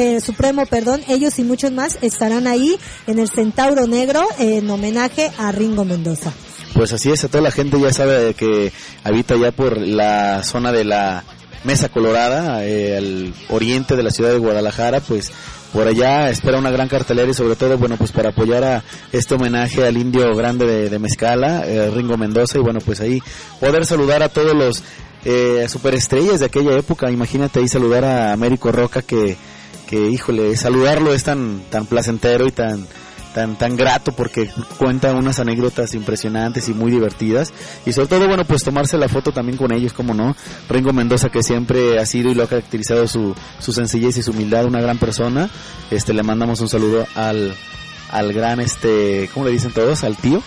ellos y muchos más estarán ahí en el Centauro Negro en homenaje a Ringo Mendoza. Pues así es, a toda la gente ya sabe que habita ya por la zona de la Mesa Colorada, al oriente de la ciudad de Guadalajara, pues por allá espera una gran cartelera y sobre todo, bueno, pues para apoyar a este homenaje al indio grande de Mezcala, Ringo Mendoza, y bueno, pues ahí poder saludar a todos los superestrellas de aquella época. Imagínate ahí saludar a Américo Roca, que híjole, saludarlo es tan placentero y tan grato, porque cuenta unas anécdotas impresionantes y muy divertidas, y sobre todo, bueno, pues tomarse la foto también con ellos, como no. Ringo Mendoza, que siempre ha sido y lo ha caracterizado su sencillez y su humildad, una gran persona. Le mandamos un saludo al gran, ¿cómo le dicen todos? Al tío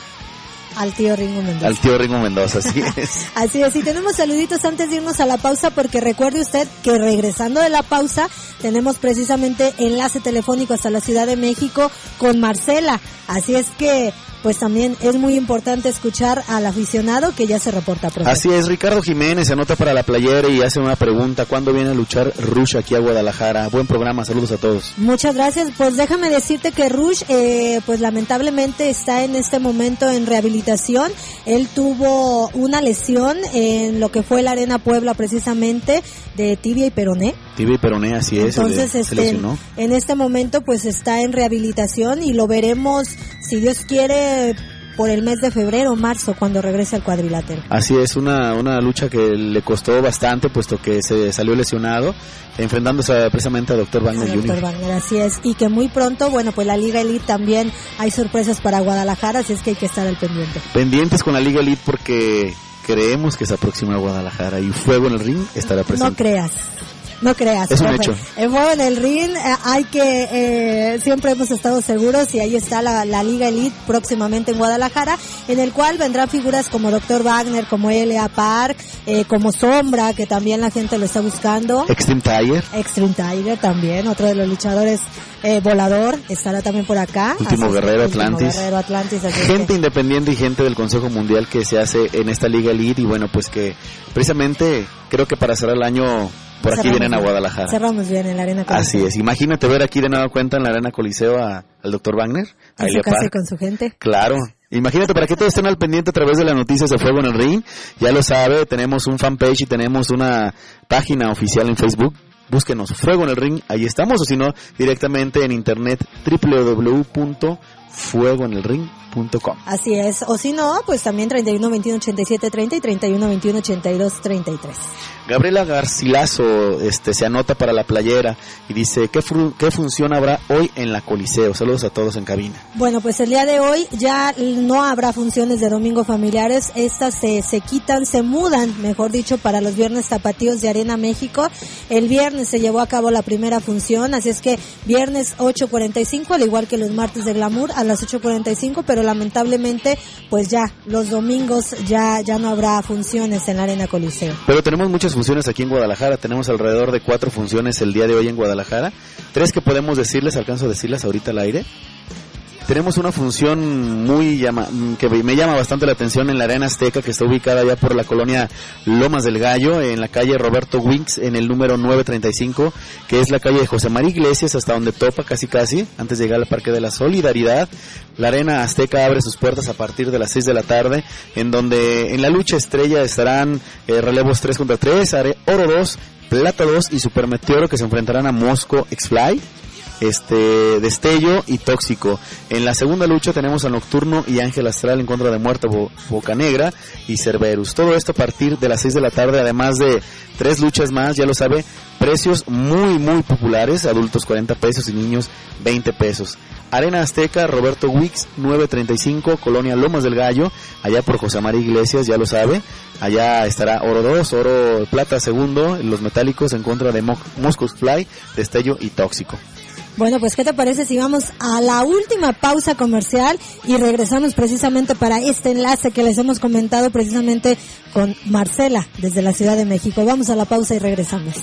Ringo Mendoza. Al tío Ringo Mendoza, así es. Así es, y tenemos saluditos antes de irnos a la pausa, porque recuerde usted que regresando de la pausa tenemos precisamente enlace telefónico hasta la Ciudad de México con Marcela. Así es que pues también es muy importante escuchar al aficionado que ya se reporta, profe. Así es, Ricardo Jiménez se anota para la playera y hace una pregunta: ¿cuándo viene a luchar Rush aquí a Guadalajara? Buen programa, saludos a todos. Muchas gracias. Pues déjame decirte que Rush pues lamentablemente está en este momento en rehabilitación. Él tuvo una lesión en lo que fue la Arena Puebla, precisamente de tibia y peroné. Tibia y peroné, así es. Entonces se lesionó. En este momento pues está en rehabilitación y lo veremos, si Dios quiere, por el mes de febrero o marzo, cuando regrese al cuadrilátero. Así es, una lucha que le costó bastante, puesto que se salió lesionado, enfrentándose precisamente a Dr. Wagner Jr. Dr. Wagner, así es, y que muy pronto, bueno, pues la Liga Elite también hay sorpresas para Guadalajara, así es que hay que estar al pendiente. Pendientes con la Liga Elite, porque creemos que se aproxima a Guadalajara y Fuego en el Ring estará presente. No creas. Es un hecho. En Fuego en el Ring hay que, siempre hemos estado seguros, y ahí está la Liga Elite próximamente en Guadalajara, en el cual vendrán figuras como Dr. Wagner, como L.A. Park, como Sombra, que también la gente lo está buscando. Extreme Tiger también, otro de los luchadores, Volador, estará también por acá. Último Guerrero Atlantis. Gente que independiente y gente del Consejo Mundial que se hace en esta Liga Elite, y bueno, pues que precisamente creo que para cerrar el año por aquí vienen a Guadalajara. Cerramos bien en la Arena Coliseo. Así es, imagínate ver aquí de nueva cuenta en la Arena Coliseo al Dr. Wagner, a L.A. Park, con su gente. Claro, imagínate, para que todos estén al pendiente a través de las noticias de Fuego en el Ring. Ya lo sabe, tenemos un fanpage y tenemos una página oficial en Facebook. Búsquenos, Fuego en el Ring, ahí estamos, o si no, directamente en internet, www.fuegoenelring.com. Así es, o si no, pues también 31 21 87 30 y 31 21 82 33. Gabriela Garcilaso se anota para la playera y dice: ¿qué función habrá hoy en la Coliseo? Saludos a todos en cabina. Bueno, pues el día de hoy ya no habrá funciones de domingo familiares. Estas se quitan, se mudan, mejor dicho, para los viernes tapatíos de Arena México. El viernes se llevó a cabo la primera función, así es que viernes 8:45, al igual que los martes de Glamour a las 8:45, pero lamentablemente pues ya los domingos ya no habrá funciones en la Arena Coliseo. Pero tenemos muchas funciones aquí en Guadalajara, tenemos alrededor de 4 funciones el día de hoy en Guadalajara, 3 que podemos decirles, alcanzo a decirlas ahorita al aire. Tenemos una función que me llama bastante la atención en la Arena Azteca, que está ubicada ya por la colonia Lomas del Gallo, en la calle Roberto Winks, en el número 935, que es la calle de José María Iglesias, hasta donde topa casi, antes de llegar al Parque de la Solidaridad. La Arena Azteca abre sus puertas a partir de las 6 de la tarde, en donde en la lucha estrella estarán relevos 3 contra 3, Oro 2 Plata 2 y Super Meteoro, que se enfrentarán a Mosco X-Fly, Destello y Tóxico. En la segunda lucha tenemos a Nocturno y Ángel Astral en contra de Muerto Boca Negra y Cerberus. Todo esto a partir de las 6 de la tarde, además de 3 luchas más, ya lo sabe, precios muy muy populares, adultos 40 pesos y niños 20 pesos. Arena Azteca, Roberto Wicks, 9.35, Colonia Lomas del Gallo, allá por José María Iglesias, ya lo sabe. Allá estará Oro 2, Oro Plata segundo, los metálicos en contra de Mosco Fly, Destello y Tóxico. Bueno, pues ¿qué te parece si vamos a la última pausa comercial y regresamos precisamente para este enlace que les hemos comentado precisamente con Marcela desde la Ciudad de México? Vamos a la pausa y regresamos.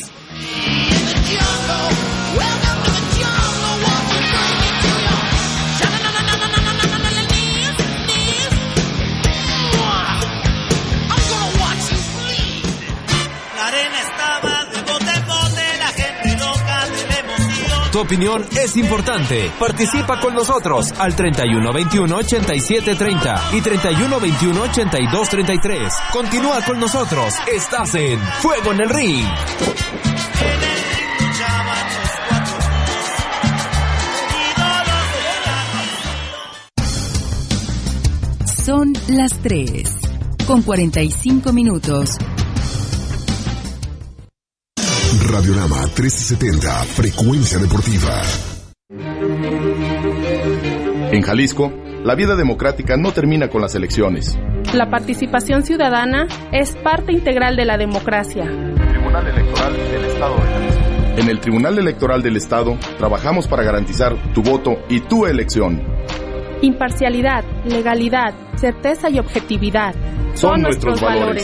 Tu opinión es importante. Participa con nosotros al 3121-8730 y 3121-8233. Continúa con nosotros. Estás en Fuego en el Ring. Son las 3, con 45 minutos. Radiorama 1370, Frecuencia Deportiva. En Jalisco, la vida democrática no termina con las elecciones. La participación ciudadana es parte integral de la democracia. Tribunal Electoral del Estado de Jalisco. En el Tribunal Electoral del Estado trabajamos para garantizar tu voto y tu elección. Imparcialidad, legalidad, certeza y objetividad son nuestros valores.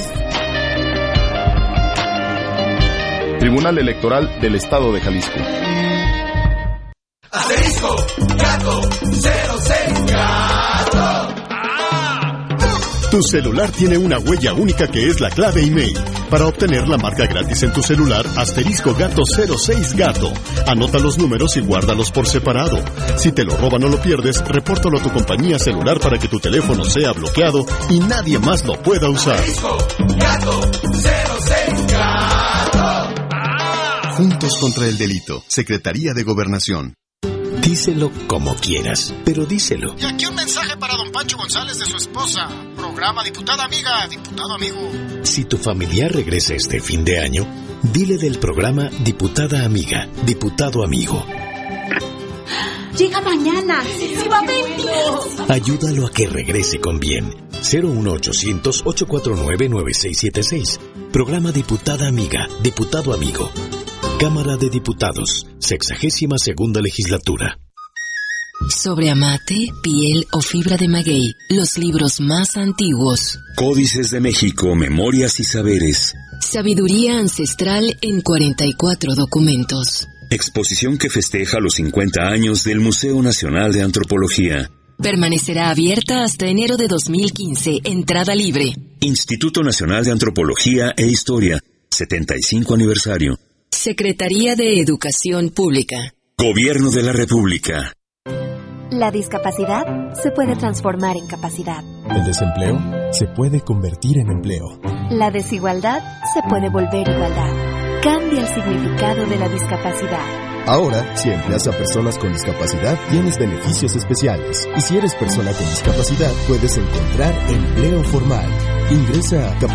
Tribunal Electoral del Estado de Jalisco. Asterisco, gato, 06, gato. Tu celular tiene una huella única que es la clave email. Para obtener la marca gratis en tu celular, asterisco gato 06 gato. Anota los números y guárdalos por separado. Si te lo roban o lo pierdes, repórtalo a tu compañía celular para que tu teléfono sea bloqueado y nadie más lo pueda usar. Asterisco, gato, 06 gato. Juntos contra el delito. Secretaría de Gobernación. Díselo como quieras, pero díselo. Y aquí un mensaje para don Pancho González de su esposa. Programa Diputada Amiga, Diputado Amigo. Si tu familiar regresa este fin de año, dile del programa Diputada Amiga, Diputado Amigo. Llega mañana. ¡Sí va a venir! Ayúdalo a que regrese con bien. 01800-849-9676. Programa Diputada Amiga, Diputado Amigo. Cámara de Diputados, 62ª Legislatura. Sobre amate, piel o fibra de maguey, los libros más antiguos. Códices de México, Memorias y Saberes. Sabiduría ancestral en 44 documentos. Exposición que festeja los 50 años del Museo Nacional de Antropología. Permanecerá abierta hasta enero de 2015, entrada libre. Instituto Nacional de Antropología e Historia, 75 aniversario. Secretaría de Educación Pública. Gobierno de la República. La discapacidad se puede transformar en capacidad. El desempleo se puede convertir en empleo. La desigualdad se puede volver igualdad. Cambia el significado de la discapacidad. Ahora, si empleas a personas con discapacidad, tienes beneficios especiales. Y si eres persona con discapacidad, puedes encontrar empleo formal. Ingresa a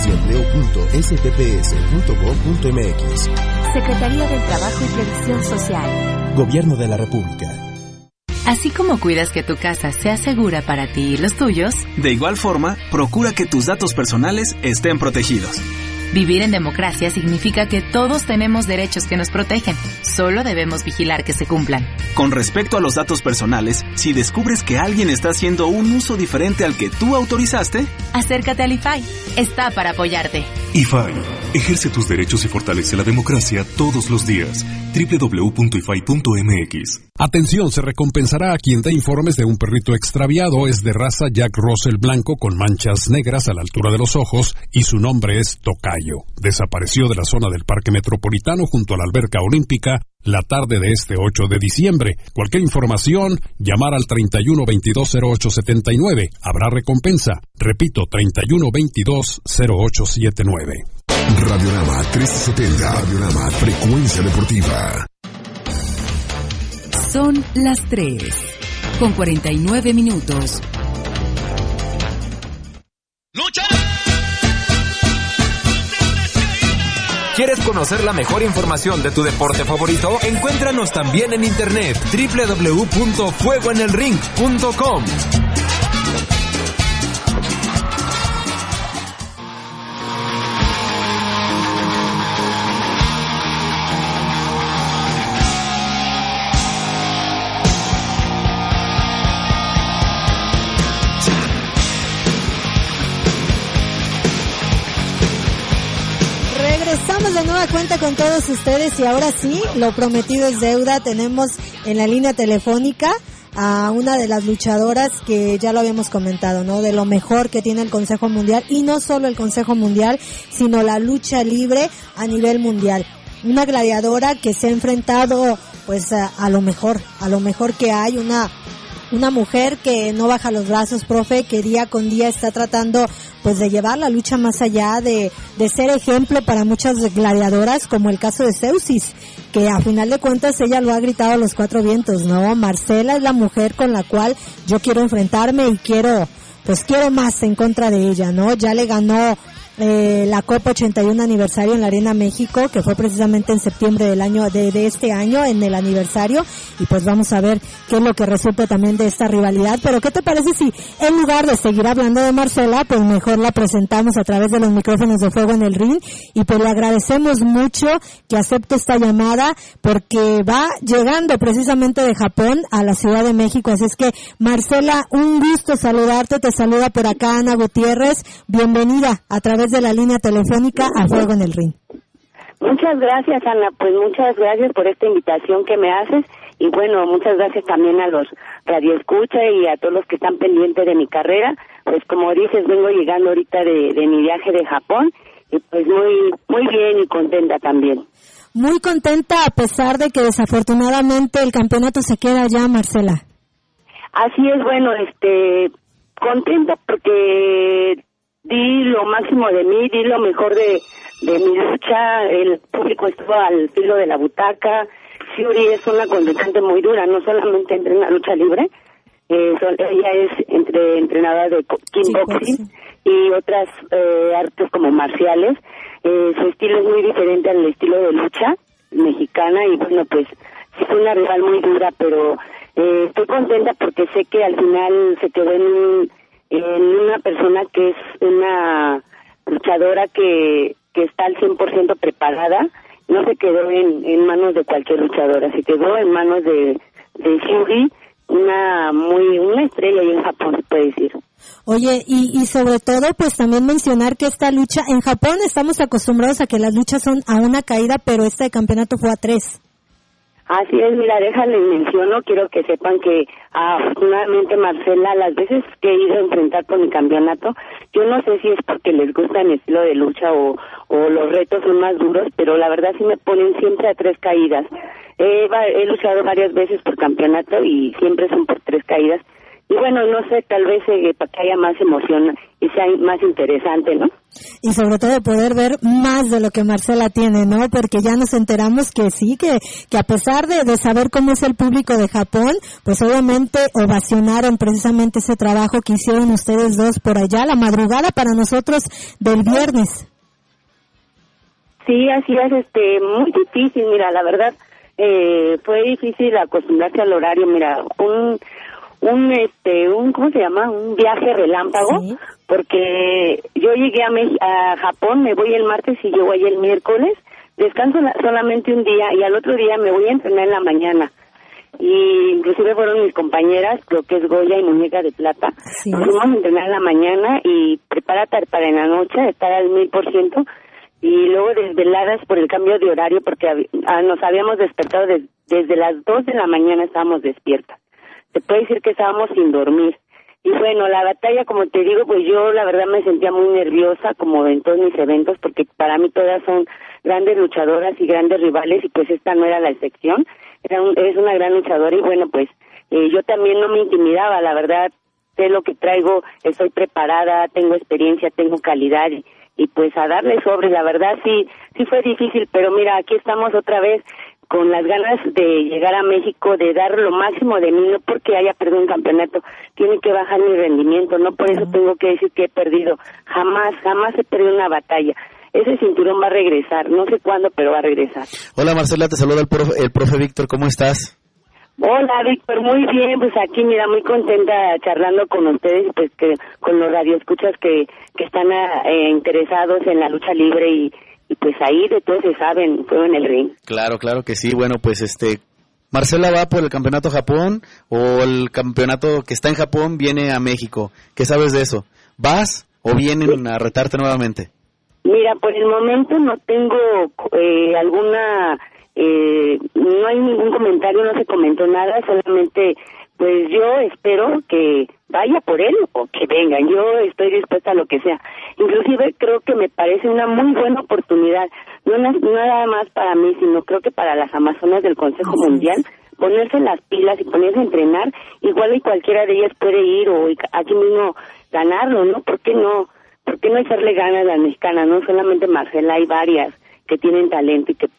capacidadesdeempleo.stps.gov.mx. Secretaría del Trabajo y Previsión Social. Gobierno de la República. Así como cuidas que tu casa sea segura para ti y los tuyos, de igual forma, procura que tus datos personales estén protegidos. Vivir en democracia significa que todos tenemos derechos que nos protegen. Solo debemos vigilar que se cumplan. Con respecto a los datos personales, si descubres que alguien está haciendo un uso diferente al que tú autorizaste, acércate al IFAI. Está para apoyarte. IFAI. Ejerce tus derechos y fortalece la democracia todos los días. www.ifai.mx. Atención, se recompensará a quien dé informes de un perrito extraviado. Es de raza Jack Russell blanco con manchas negras a la altura de los ojos y su nombre es Tocayo. Desapareció de la zona del Parque Metropolitano junto a la Alberca Olímpica la tarde de este 8 de diciembre. Cualquier información, llamar al 31220879. Habrá recompensa. Repito, 31220879. Radiorama 1370. Radiorama Frecuencia Deportiva. Son las 3, con 49 minutos. ¿Quieres conocer la mejor información de tu deporte favorito? Encuéntranos también en internet www.fuegoenelring.com. Estamos de nueva cuenta con todos ustedes y ahora sí, lo prometido es deuda. Tenemos en la línea telefónica a una de las luchadoras que ya lo habíamos comentado, ¿no? De lo mejor que tiene el Consejo Mundial, y no solo el Consejo Mundial, sino la lucha libre a nivel mundial. Una gladiadora que se ha enfrentado pues a lo mejor que hay, una mujer que no baja los brazos, profe, que día con día está tratando pues de llevar la lucha más allá, de ser ejemplo para muchas gladiadoras, como el caso de Zeusis, que a final de cuentas ella lo ha gritado a los cuatro vientos, ¿no? Marcela es la mujer con la cual yo quiero enfrentarme y quiero más en contra de ella, ¿no? Ya le ganó la Copa 81 aniversario en la Arena México, que fue precisamente en septiembre del año de este año, en el aniversario, y pues vamos a ver qué es lo que resulta también de esta rivalidad. Pero ¿qué te parece si en lugar de seguir hablando de Marcela, pues mejor la presentamos a través de los micrófonos de Fuego en el Ring? Y pues le agradecemos mucho que acepte esta llamada, porque va llegando precisamente de Japón a la Ciudad de México. Así es que, Marcela, un gusto saludarte. Te saluda por acá Ana Gutiérrez. Bienvenida a través de la línea telefónica a Fuego en el Ring. Muchas gracias, Ana, pues muchas gracias por esta invitación que me haces, y bueno, muchas gracias también a los radioescucha y a todos los que están pendientes de mi carrera. Pues como dices, vengo llegando ahorita de mi viaje de Japón, y pues muy bien y contenta también. Muy contenta, a pesar de que desafortunadamente el campeonato se queda allá, Marcela. Así es, bueno, contenta porque di lo máximo de mí, di lo mejor de mi lucha. El público estuvo al filo de la butaca. Fury es una contrincante muy dura, no solamente entrena lucha libre, ella es entrenadora de kickboxing y otras artes como marciales. Su estilo es muy diferente al estilo de lucha mexicana, y bueno, pues sí fue una rival muy dura, pero estoy contenta porque sé que al final se quedó en una persona que es una luchadora que está al 100% preparada. No se quedó en manos de cualquier luchadora, se quedó en manos de Fury, una estrella ahí en Japón, se puede decir. Oye, y sobre todo, pues también mencionar que esta lucha, en Japón estamos acostumbrados a que las luchas son a una caída, pero este campeonato fue a 3. Así es, mira, déjale menciono, quiero que sepan que afortunadamente Marcela, las veces que he ido a enfrentar con mi campeonato, yo no sé si es porque les gusta mi estilo de lucha o los retos son más duros, pero la verdad sí me ponen siempre a 3 caídas. He luchado varias veces por campeonato y siempre son por 3 caídas. Y bueno, no sé, tal vez para que haya más emoción y sea más interesante, ¿no? Y sobre todo poder ver más de lo que Marcela tiene, ¿no? Porque ya nos enteramos que sí, que a pesar de saber cómo es el público de Japón, pues obviamente ovacionaron precisamente ese trabajo que hicieron ustedes dos por allá, la madrugada para nosotros del viernes. Sí, así es, muy difícil, mira, la verdad, fue difícil acostumbrarse al horario, mira, ¿cómo se llama? Un viaje relámpago, ¿sí? Porque yo llegué a Japón, me voy el martes y llego ahí el miércoles, descanso solamente un día y al otro día me voy a entrenar en la mañana. Y inclusive fueron mis compañeras, creo que es Goya y Muñeca de Plata, sí. Nos fuimos a entrenar en la mañana y prepárate para en la noche estar al 1000%, y luego desveladas por el cambio de horario porque nos habíamos despertado desde las 2 de la mañana, estábamos despiertas. Se puede decir que estábamos sin dormir. Y bueno, la batalla, como te digo, pues yo la verdad me sentía muy nerviosa, como en todos mis eventos, porque para mí todas son grandes luchadoras y grandes rivales, y pues esta no era la excepción. Es una gran luchadora, y bueno, pues yo también no me intimidaba, la verdad, sé lo que traigo, estoy preparada, tengo experiencia, tengo calidad, y y pues a darle sobre. La verdad sí fue difícil, pero mira, aquí estamos otra vez con las ganas de llegar a México, de dar lo máximo de mí, no porque haya perdido un campeonato, tiene que bajar mi rendimiento, no por eso tengo que decir que he perdido, jamás he perdido una batalla. Ese cinturón va a regresar, no sé cuándo, pero va a regresar. Hola Marcela, te saluda el profe Víctor, ¿cómo estás? Hola Víctor, muy bien, pues aquí mira, muy contenta charlando con ustedes, pues que con los radioescuchas que están interesados en la lucha libre y pues ahí de todo se saben, Fuego en el Ring. Claro que sí, bueno pues Marcela va por el campeonato Japón o el campeonato que está en Japón viene a México, ¿qué sabes de eso? ¿Vas o vienen a retarte nuevamente? Mira, por el momento no tengo alguna... no hay ningún comentario, no se comentó nada, solamente pues yo espero que vaya por él o que vengan, yo estoy dispuesta a lo que sea. Inclusive creo que me parece una muy buena oportunidad, no nada más para mí, sino creo que para las amazonas del Consejo Mundial, ponerse las pilas y ponerse a entrenar, igual y cualquiera de ellas puede ir o aquí mismo ganarlo, ¿no? ¿Por qué no? ¿Por qué no echarle ganas a las mexicanas? No solamente Marcela, hay varias que tienen talento y que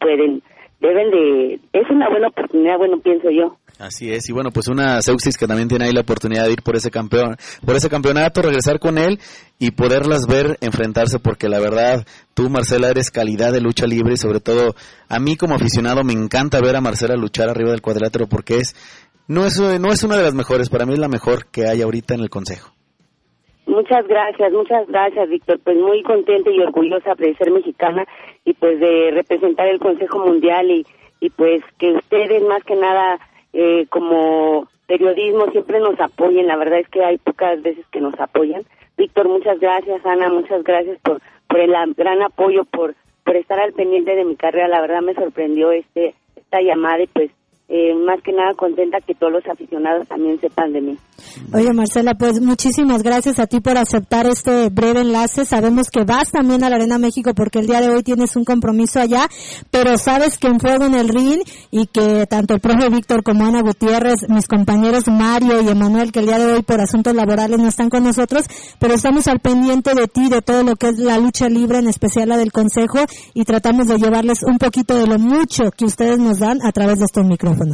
es una buena oportunidad, bueno, pienso yo. Así es, y bueno, pues una Seuxis que también tiene ahí la oportunidad de ir por ese campeonato, regresar con él y poderlas ver enfrentarse, porque la verdad, tú Marcela eres calidad de lucha libre y sobre todo a mí como aficionado me encanta ver a Marcela luchar arriba del cuadrilátero porque no es una de las mejores, para mí es la mejor que hay ahorita en el Consejo. Muchas gracias Víctor, pues muy contenta y orgullosa de ser mexicana y pues de representar el Consejo Mundial y pues que ustedes más que nada como periodismo siempre nos apoyen, la verdad es que hay pocas veces que nos apoyan. Víctor, muchas gracias, Ana, muchas gracias por el gran apoyo, por estar al pendiente de mi carrera, la verdad me sorprendió esta llamada y pues más que nada contenta que todos los aficionados también sepan de mí. Oye Marcela, pues muchísimas gracias a ti por aceptar este breve enlace. Sabemos que vas también a la Arena México porque el día de hoy tienes un compromiso allá, pero sabes que en Fuego en el Ring y que tanto el profe Víctor como Ana Gutiérrez, mis compañeros Mario y Emanuel, que el día de hoy por asuntos laborales no están con nosotros, pero estamos al pendiente de ti, de todo lo que es la lucha libre, en especial la del Consejo, y tratamos de llevarles un poquito de lo mucho que ustedes nos dan a través de estos micrófonos.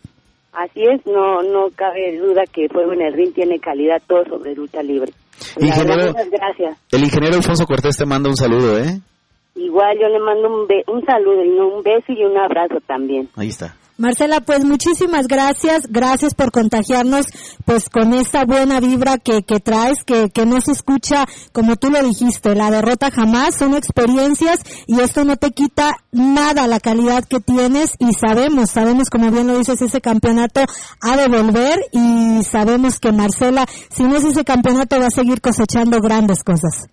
Así es, no cabe duda que Fuego en el Ring tiene calidad todo sobre lucha libre. Ingeniero, muchas gracias. El ingeniero Alfonso Cortés te manda un saludo, Igual yo le mando un saludo y un beso y un abrazo también. Ahí está. Marcela, pues muchísimas gracias por contagiarnos pues con esta buena vibra que traes, que no se escucha, como tú lo dijiste, la derrota jamás, son experiencias y esto no te quita nada la calidad que tienes y sabemos como bien lo dices, ese campeonato ha de volver y sabemos que Marcela, si no es ese campeonato va a seguir cosechando grandes cosas.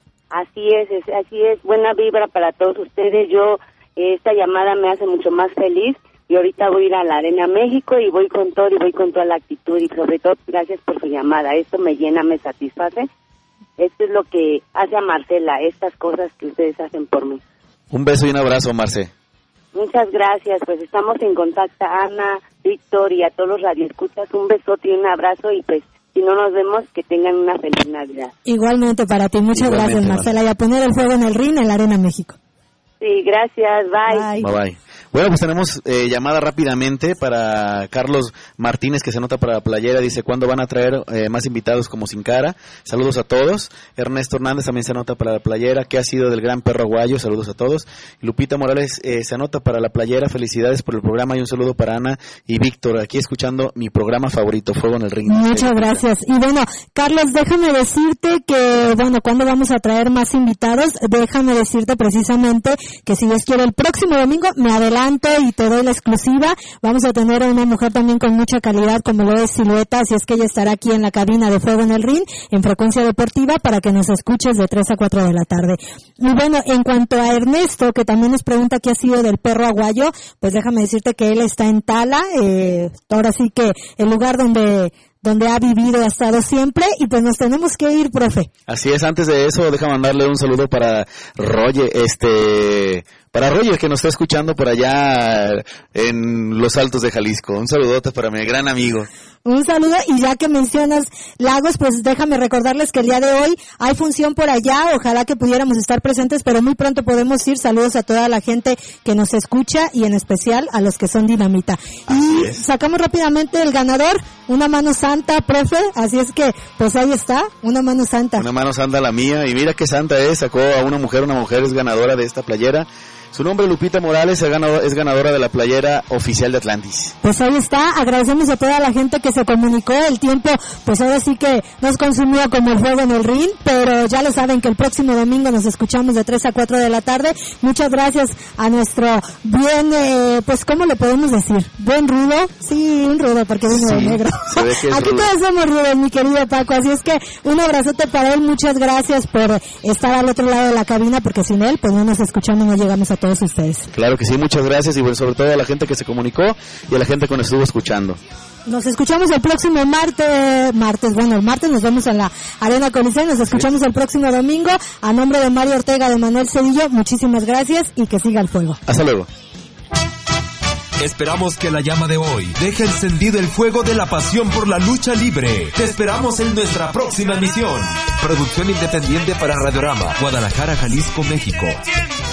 Así es, buena vibra para todos ustedes, esta llamada me hace mucho más feliz. Y ahorita voy a ir a la Arena México y voy con todo y voy con toda la actitud y sobre todo gracias por su llamada. Esto me llena, me satisface. Esto es lo que hace a Marcela, estas cosas que ustedes hacen por mí. Un beso y un abrazo, Marce. Muchas gracias, pues estamos en contacto, Ana, Víctor y a todos los radioescuchas. Un besote y un abrazo y pues si no nos vemos, que tengan una feliz Navidad. Igualmente para ti, muchas gracias Marcela. Y a poner el fuego en el ring en la Arena México. Sí, gracias, bye. Bye. Bueno, pues tenemos llamada rápidamente para Carlos Martínez, que se anota para la playera. Dice, ¿cuándo van a traer más invitados como Sin Cara? Saludos a todos. Ernesto Hernández también se anota para la playera. ¿Qué ha sido del gran perro aguayo? Saludos a todos. Lupita Morales se anota para la playera. Felicidades por el programa y un saludo para Ana y Víctor, aquí escuchando mi programa favorito, Fuego en el Ring. Muchas gracias. Y bueno, Carlos, déjame decirte que, ¿cuándo vamos a traer más invitados? Déjame decirte precisamente que si Dios quiere el próximo domingo, me adelanto y te doy la exclusiva. Vamos a tener a una mujer también con mucha calidad como lo es Silueta, así es que ella estará aquí en la cabina de Fuego en el Ring, en Frecuencia Deportiva, para que nos escuches de 3 a 4 de la tarde. Y bueno, en cuanto a Ernesto, que también nos pregunta qué ha sido del perro aguayo, pues déjame decirte que él está en Tala, ahora sí que el lugar donde ha vivido, ha estado siempre, y pues nos tenemos que ir, profe. Así es, antes de eso, deja mandarle un saludo para para Roger, que nos está escuchando por allá en los Altos de Jalisco. Un saludote para mi gran amigo. Un saludo, y ya que mencionas Lagos, pues déjame recordarles que el día de hoy hay función por allá, ojalá que pudiéramos estar presentes, pero muy pronto podemos ir. Saludos a toda la gente que nos escucha y en especial a los que son Dinamita. Y sacamos rápidamente el ganador, una mano santa, profe, así es que pues ahí está, una mano santa. Una mano santa la mía, y mira qué santa es, sacó a una mujer es ganadora de esta playera. Su nombre, Lupita Morales, es ganadora de la playera oficial de Atlantis. Pues ahí está, agradecemos a toda la gente que se comunicó. El tiempo, pues ahora sí que nos consumió como el fuego en el ring, pero ya lo saben que el próximo domingo nos escuchamos de 3 a 4 de la tarde. Muchas gracias a nuestro bien, pues ¿cómo le podemos decir? ¿Buen rudo? Sí, un rudo, porque vino de negro. Aquí todos somos rudos, mi querido Paco, así es que un abrazote para él, muchas gracias por estar al otro lado de la cabina, porque sin él, pues no nos escuchamos, no llegamos a todos ustedes. Claro que sí, muchas gracias, y sobre todo a la gente que se comunicó y a la gente que nos estuvo escuchando. Nos escuchamos el próximo martes, el martes nos vemos en la Arena Coliseo, nos escuchamos el próximo domingo. A nombre de Mario Ortega, de Manuel Cedillo, muchísimas gracias y que siga el fuego. Hasta luego. Esperamos que la llama de hoy deje encendido el fuego de la pasión por la lucha libre. Te esperamos en nuestra próxima emisión. Producción independiente para Radiorama, Guadalajara, Jalisco, México.